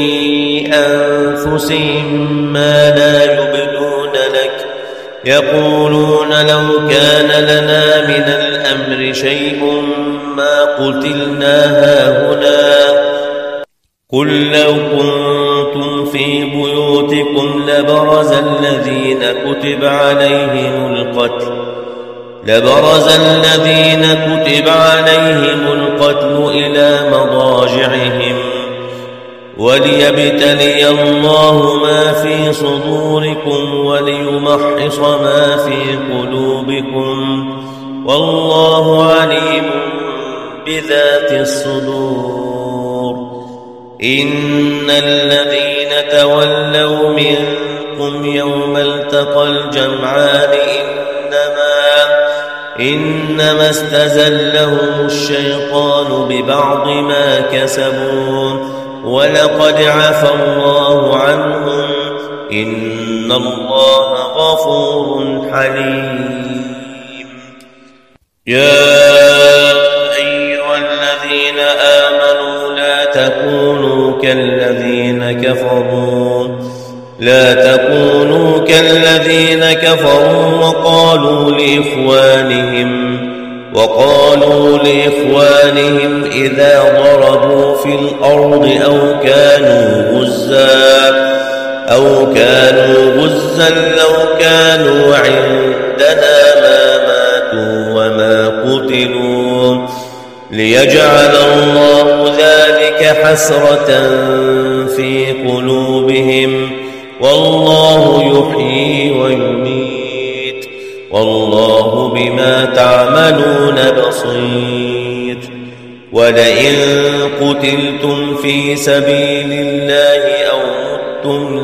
أنفسهم ما لا يبدون لك يقولون لو كان لنا من الأمر شيء ما قتلنا هاهنا قل لو كنتم في بيوتكم لبرز الذين كتب عليهم القتل إلى مضاجعهم وليبتلي الله ما في صدوركم وليمحص ما في قلوبكم والله عليم بذات الصدور. إن الذين تولوا منكم يوم التقى الجمعان إنما استزلهم الشيطان ببعض ما كسبوا ولقد عفا الله عنهم إن الله غفور حليم. يا أيها الذين آمنوا لا تكونوا كالذين كفروا وقالوا لإخوانهم إذا ضربوا في الأرض أو كانوا غزا لو كانوا عندنا ما ماتوا وما قتلوا ليجعل الله ذلك حسرة في قلوبهم والله يحيي ويميت والله بما تعملون بصير. ولئن قتلتم في سبيل الله أو متم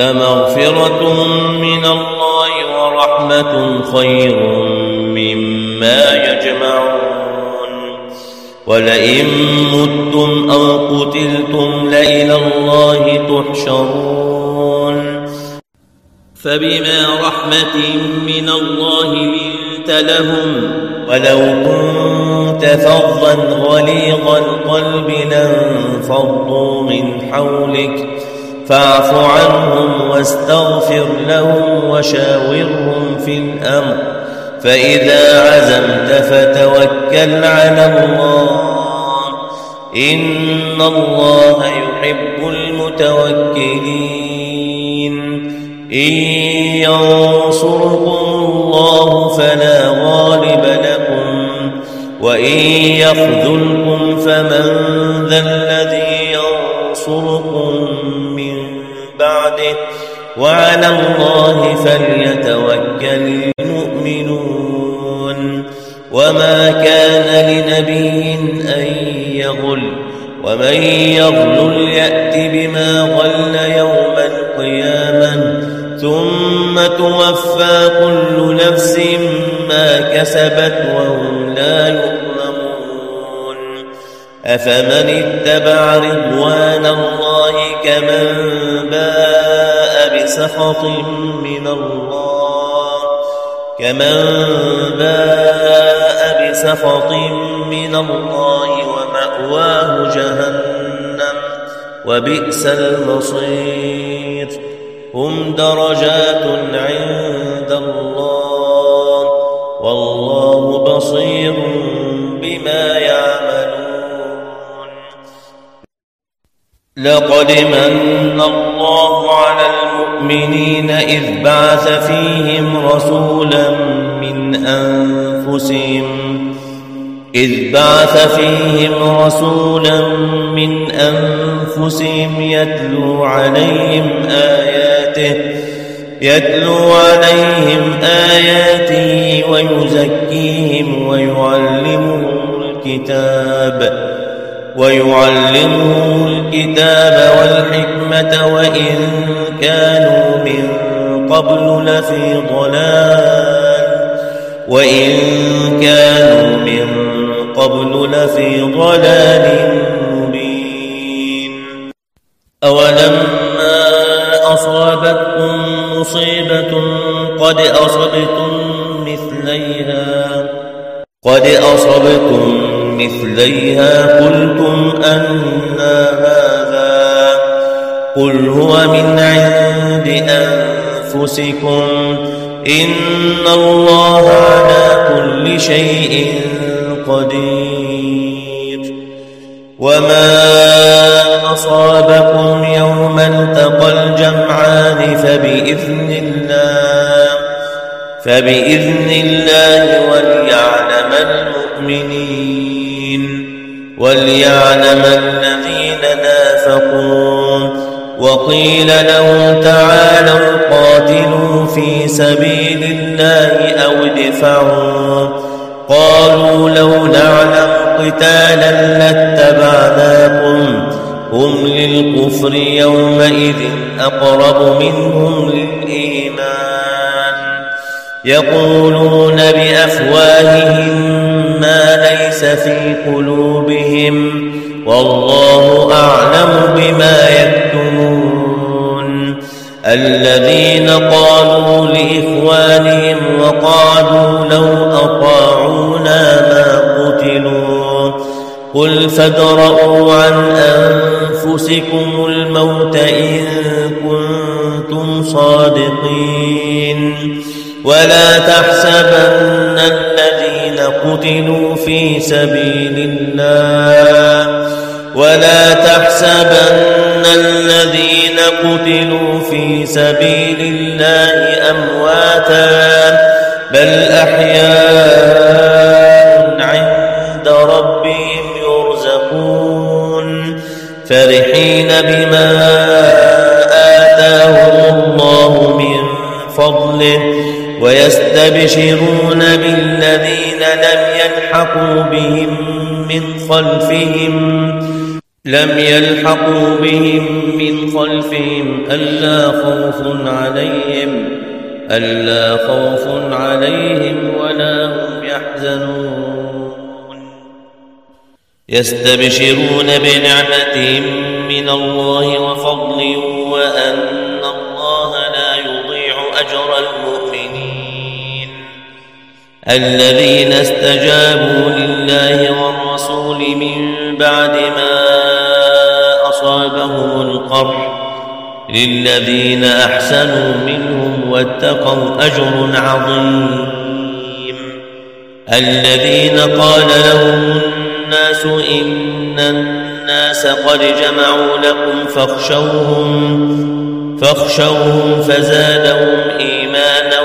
لمغفرة من الله ورحمة خير مما مما يجمعون ولئن متم أو قتلتم لإلى الله تحشرون فبما رحمة من الله لنت لهم ولو كنت فظا غليظ القلب لانفضوا من حولك فاعف عنهم واستغفر لهم وشاورهم في الأمر فإذا عزمت فتوكل على الله إن الله يحب المتوكلين إن ينصركم الله فلا غالب لكم وإن يخذلكم فمن ذا الذي ينصركم من بعده وعلى الله فليتوكل المؤمنون وما كان لنبي أن يغل ومن يغلل يأت بما غل يوم القيامة ثم توفى كل نفس ما كسبت وهم لا يظلمون أفمن اتبع رضوان الله كمن باء بسخط من الله ومأواه جهنم وبئس المصير هم درجات عند الله والله بصير بما يعملون لقد من الله على المؤمنين إذ بعث فيهم رسولا من أنفسهم يتلو عليهم آياته ويزكيهم ويعلمهم الكتاب والحكمة وإن كانوا من قبل لفي ضلال مبين أولما أصابتكم مصيبة قد أصبتم مثليها قلتم أنى هذا قل هو من عند أنفسكم إن الله على كل شيء قدير وما أصابكم يوم التقى الجمعان فبإذن الله وليعلم الذين نافقوا وقيل لهم تعالوا قاتلوا في سبيل الله أو ادفعوا قالوا لو نعلم قتالا لاتبعناكم هم للكفر يومئذ أقرب منهم للإيمان يقولون بأفواههم ما ليس في قلوبهم والله أعلم بما يكتمون الذين قالوا لإخوانهم وقالوا لو أطاعونا ما قتلوا قل فادرءوا عن أنفسكم الموت إن كنتم صادقين ولا تحسبن الذين قتلوا في سبيل الله أمواتا بل أحياء عند ربهم يرزقون فرحين بما آتاهم الله من فضله ويستبشرون بالذين لم يلحقوا بهم من خلفهم ألا خوف عليهم ولا هم يحزنون يستبشرون بنعمة من الله وفضل وأن الله لا يضيع أجر المؤمنين الذين استجابوا لله والرسول من بعد ما أصابهم القرح للذين أحسنوا منهم واتقوا أجر عظيم الذين قال لهم الناس إن الناس قد جمعوا لكم فاخشوهم فزادهم إيمانا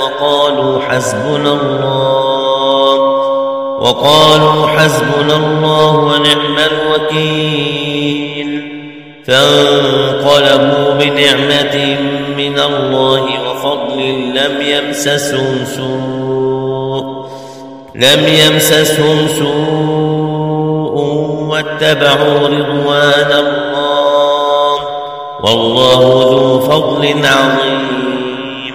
وقالوا حسبنا الله ونعم الوكيل فانقلبوا بنعمة من الله وفضل لم يمسسهم سوء واتبعوا رضوان الله والله ذو فضل عظيم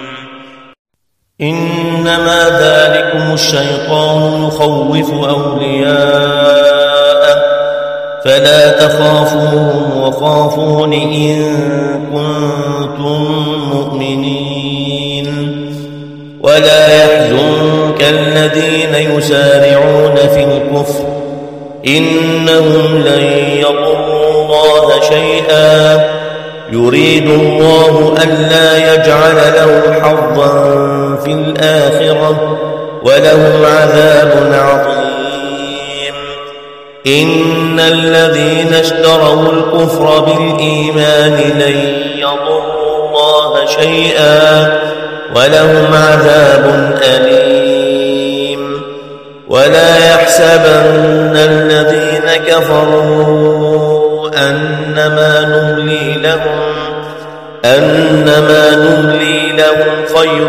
إنما ذلكم الشيطان يخوف أولياءه فلا تخافوهم وخافون إن كنتم مؤمنين ولا يحزنك الذين يسارعون في الكفر إنهم لن يضروا الله شيئا يريد الله ألا يجعل له حظا في الآخرة ولهم عذاب عظيم إن الذين اشتروا الكفر بالإيمان لن يضروا الله شيئا ولهم عذاب أليم ولا يحسبن الذين كفروا أنما نملي لهم خير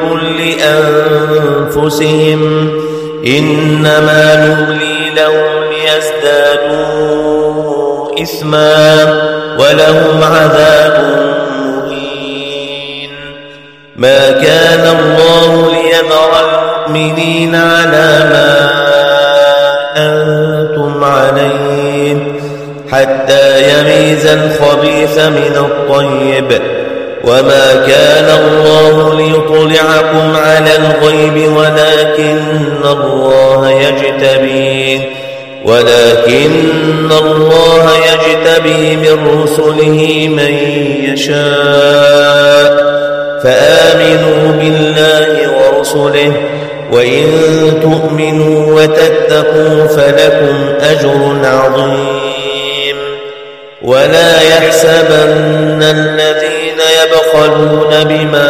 لأنفسهم إنما نملي لهم ليزدادوا إثما ولهم عذاب مهين ما كان الله ليذر المؤمنين على ما أنتم عليه حتى يميز الخبيث من الطيب وما كان الله ليطلعكم على الغيب ولكن الله يجتبي من رسله من يشاء فآمنوا بالله ورسله وإن تؤمنوا وتتقوا فلكم أجر عظيم ولا يحسبن الذين يبخلون بما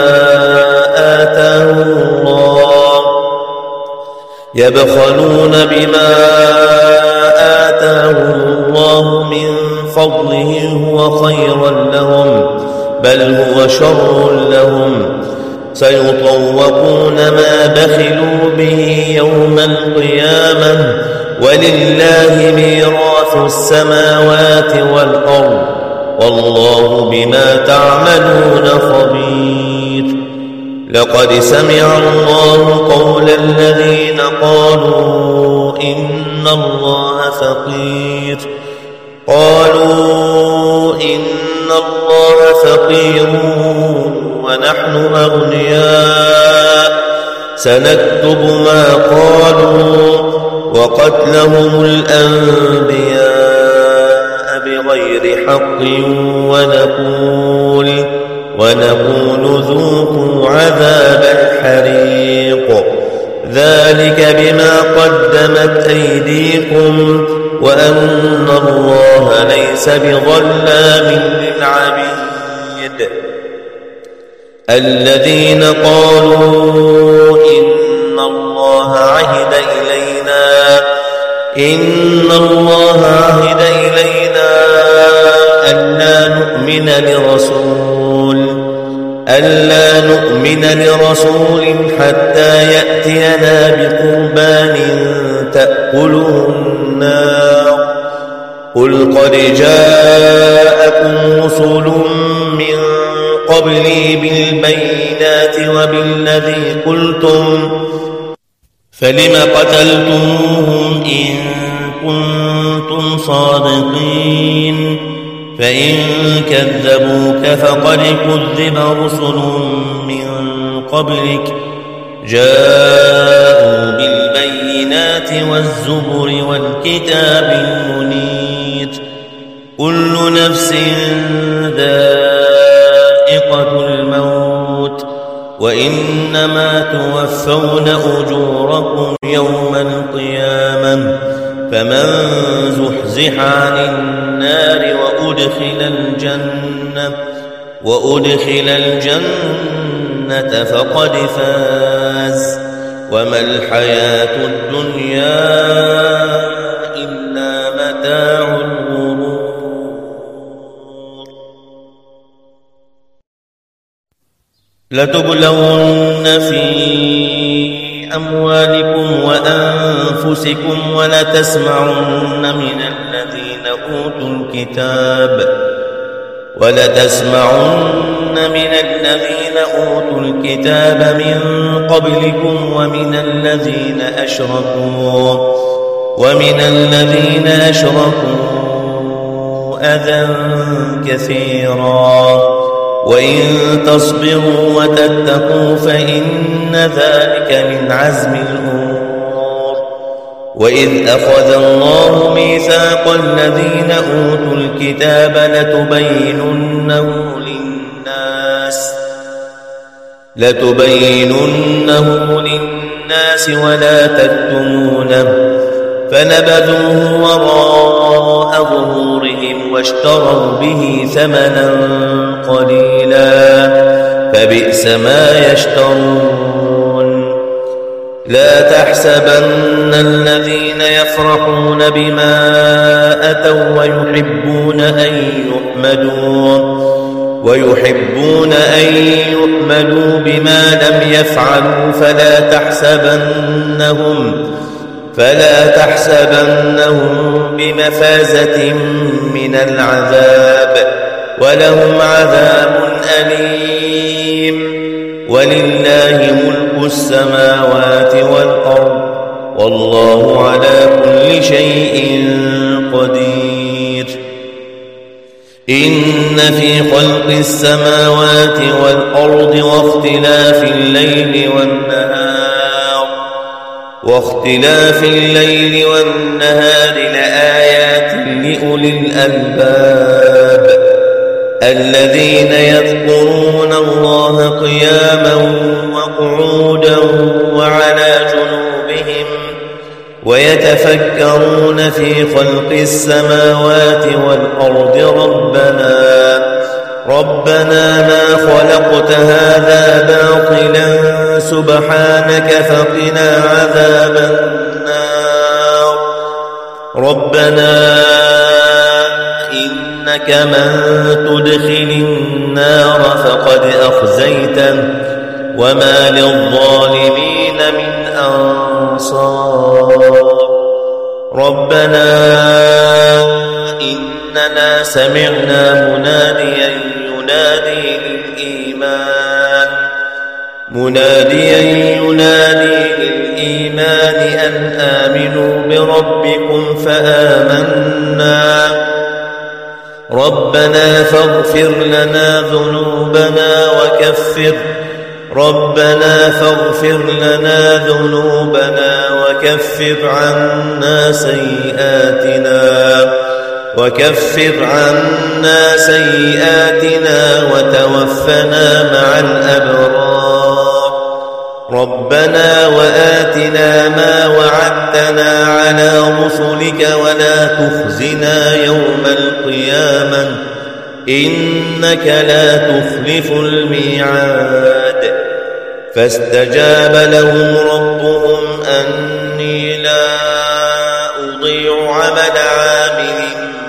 آتاهم الله من فضله هو خيرا لهم بل هو شر لهم سيطوقون ما بخلوا به يوم القيامة ولله ميراث السماوات والأرض والله بما تعملون خبير لقد سمع الله قول الذين قالوا إن الله فقير ونحن أغنياء سنكتب ما قالوا وقتلهم الأنبياء بغير حق ونقول ذوقوا عذاب الحريق ذلك بما قدمت أيديكم وأن الله ليس بظلام للعبيد الذين قالوا إن الله عهد إلينا ألا نؤمن لرسول حتى يأتينا بقربان تأكله النار قل قد جاءكم رسل من قبلي بالبينات وبالذي قلتم فلم قتلتموهم إن كنتم صادقين فإن كذبوك فقد كذب رسل من قبلك جاءوا بالبينات والزبر والكتاب المنير كل نفس ذائقة الموت وإنما توفون أجوركم يوم القيامة فمن زحزح عن النار وأدخل الجنة فقد فاز وما الحياة الدنيا إلا متاع الغرور. لتبلون في أموالكم وأنفسكم ولتسمعن من الذين أوتوا الكتاب من قبلكم ومن الذين أشركوا أذى كثيرا وإن تصبروا وتتقوا فإن ذلك من عزم الأمور. وإذ أخذ الله ميثاق الذين أوتوا الكتاب لتبيننه للناس ولا تكتمونه فنبذوه وراء ظهورهم واشتروا به ثمنا قليلا فبئس ما يشترون. لا تحسبن الذين يفرحون بما أتوا ويحبون أن يحمدوا بما لم يفعلوا فلا تحسبنهم بمفازة من العذاب ولهم عذاب أليم. ولله ملك السماوات والأرض والله على كل شيء قدير. إن في خلق السماوات والأرض واختلاف الليل والنهار لآيات لأولي الألباب الذين يذكرون الله قياما وقعودا وعلى جنوبهم ويتفكرون في خلق السماوات والأرض ربنا ما خلقت هذا باطلا سبحانك فقنا عذاب النار. ربنا إنك من تدخل النار فقد أخزيته وما للظالمين من أنصار. ربنا إننا سمعنا مناديا ينادي للإيمان أن آمنوا بربكم فآمنا. ربنا فاغفر لنا ذنوبنا وكفر عنا سيئاتنا وتوفنا مع الأبرار. ربنا وآتنا ما وعدتنا على رسلك ولا تخزنا يوم القيامة إنك لا تخلف الميعاد. فاستجاب لهم ربهم أني لا أضيع عمل عامل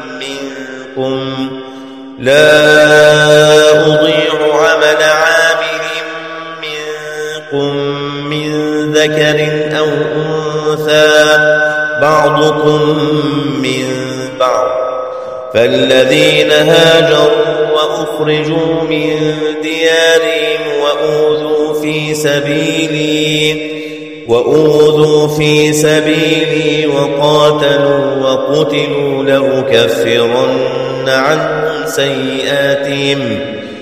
منكم من ذكر أو أنثى بعضكم من بعض. فالذين هاجروا وأخرجوا من ديارهم وأوذوا في سبيلي وأوذوا في سبيلي وقاتلوا وقتلوا لأكفرن عنهم سيئاتهم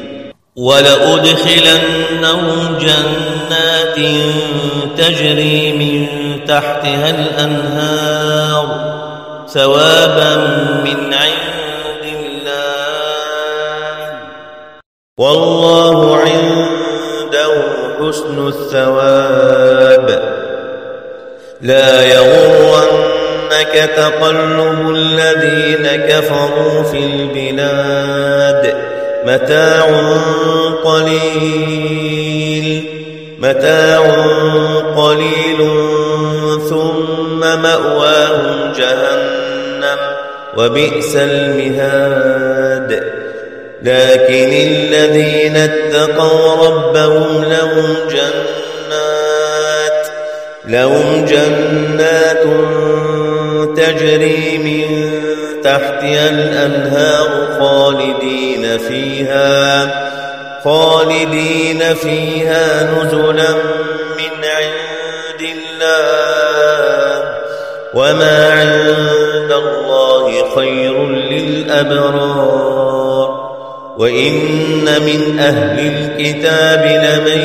ولأدخلنهم جنات تجري من تحتها الأنهار ثوابا من عند الله والله عنده حسن الثواب. لا يغرنك تقلب الذين كفروا في البلاد متاع قليل ثم مأواهم جهنم وبئس المهاد. لكن الذين اتقوا ربهم لهم جنات تجري من تحتها الأنهار خالدين فيها نزلا من عند الله وما عند الله خير للأبرار. وإن من أهل الكتاب لمن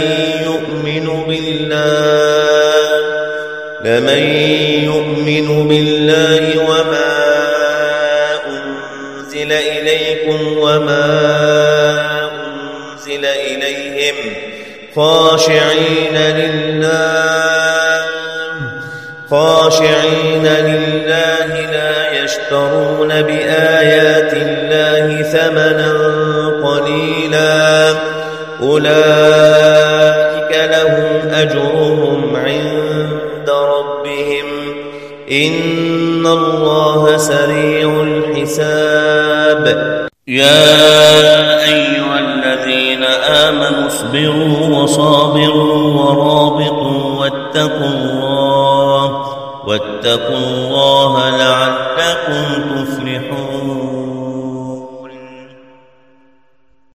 يؤمن بالله وما أنزل إليكم وما أنزل إليهم خاشعين لله لا يشترون بآيات الله ثمنا قليلا أولئك لهم أجرهم عند ربهم إن الله سريع الحساب. يا أيها الذين آمنوا اصبروا وصابروا ورابطوا واتقوا الله لعلكم تفلحون.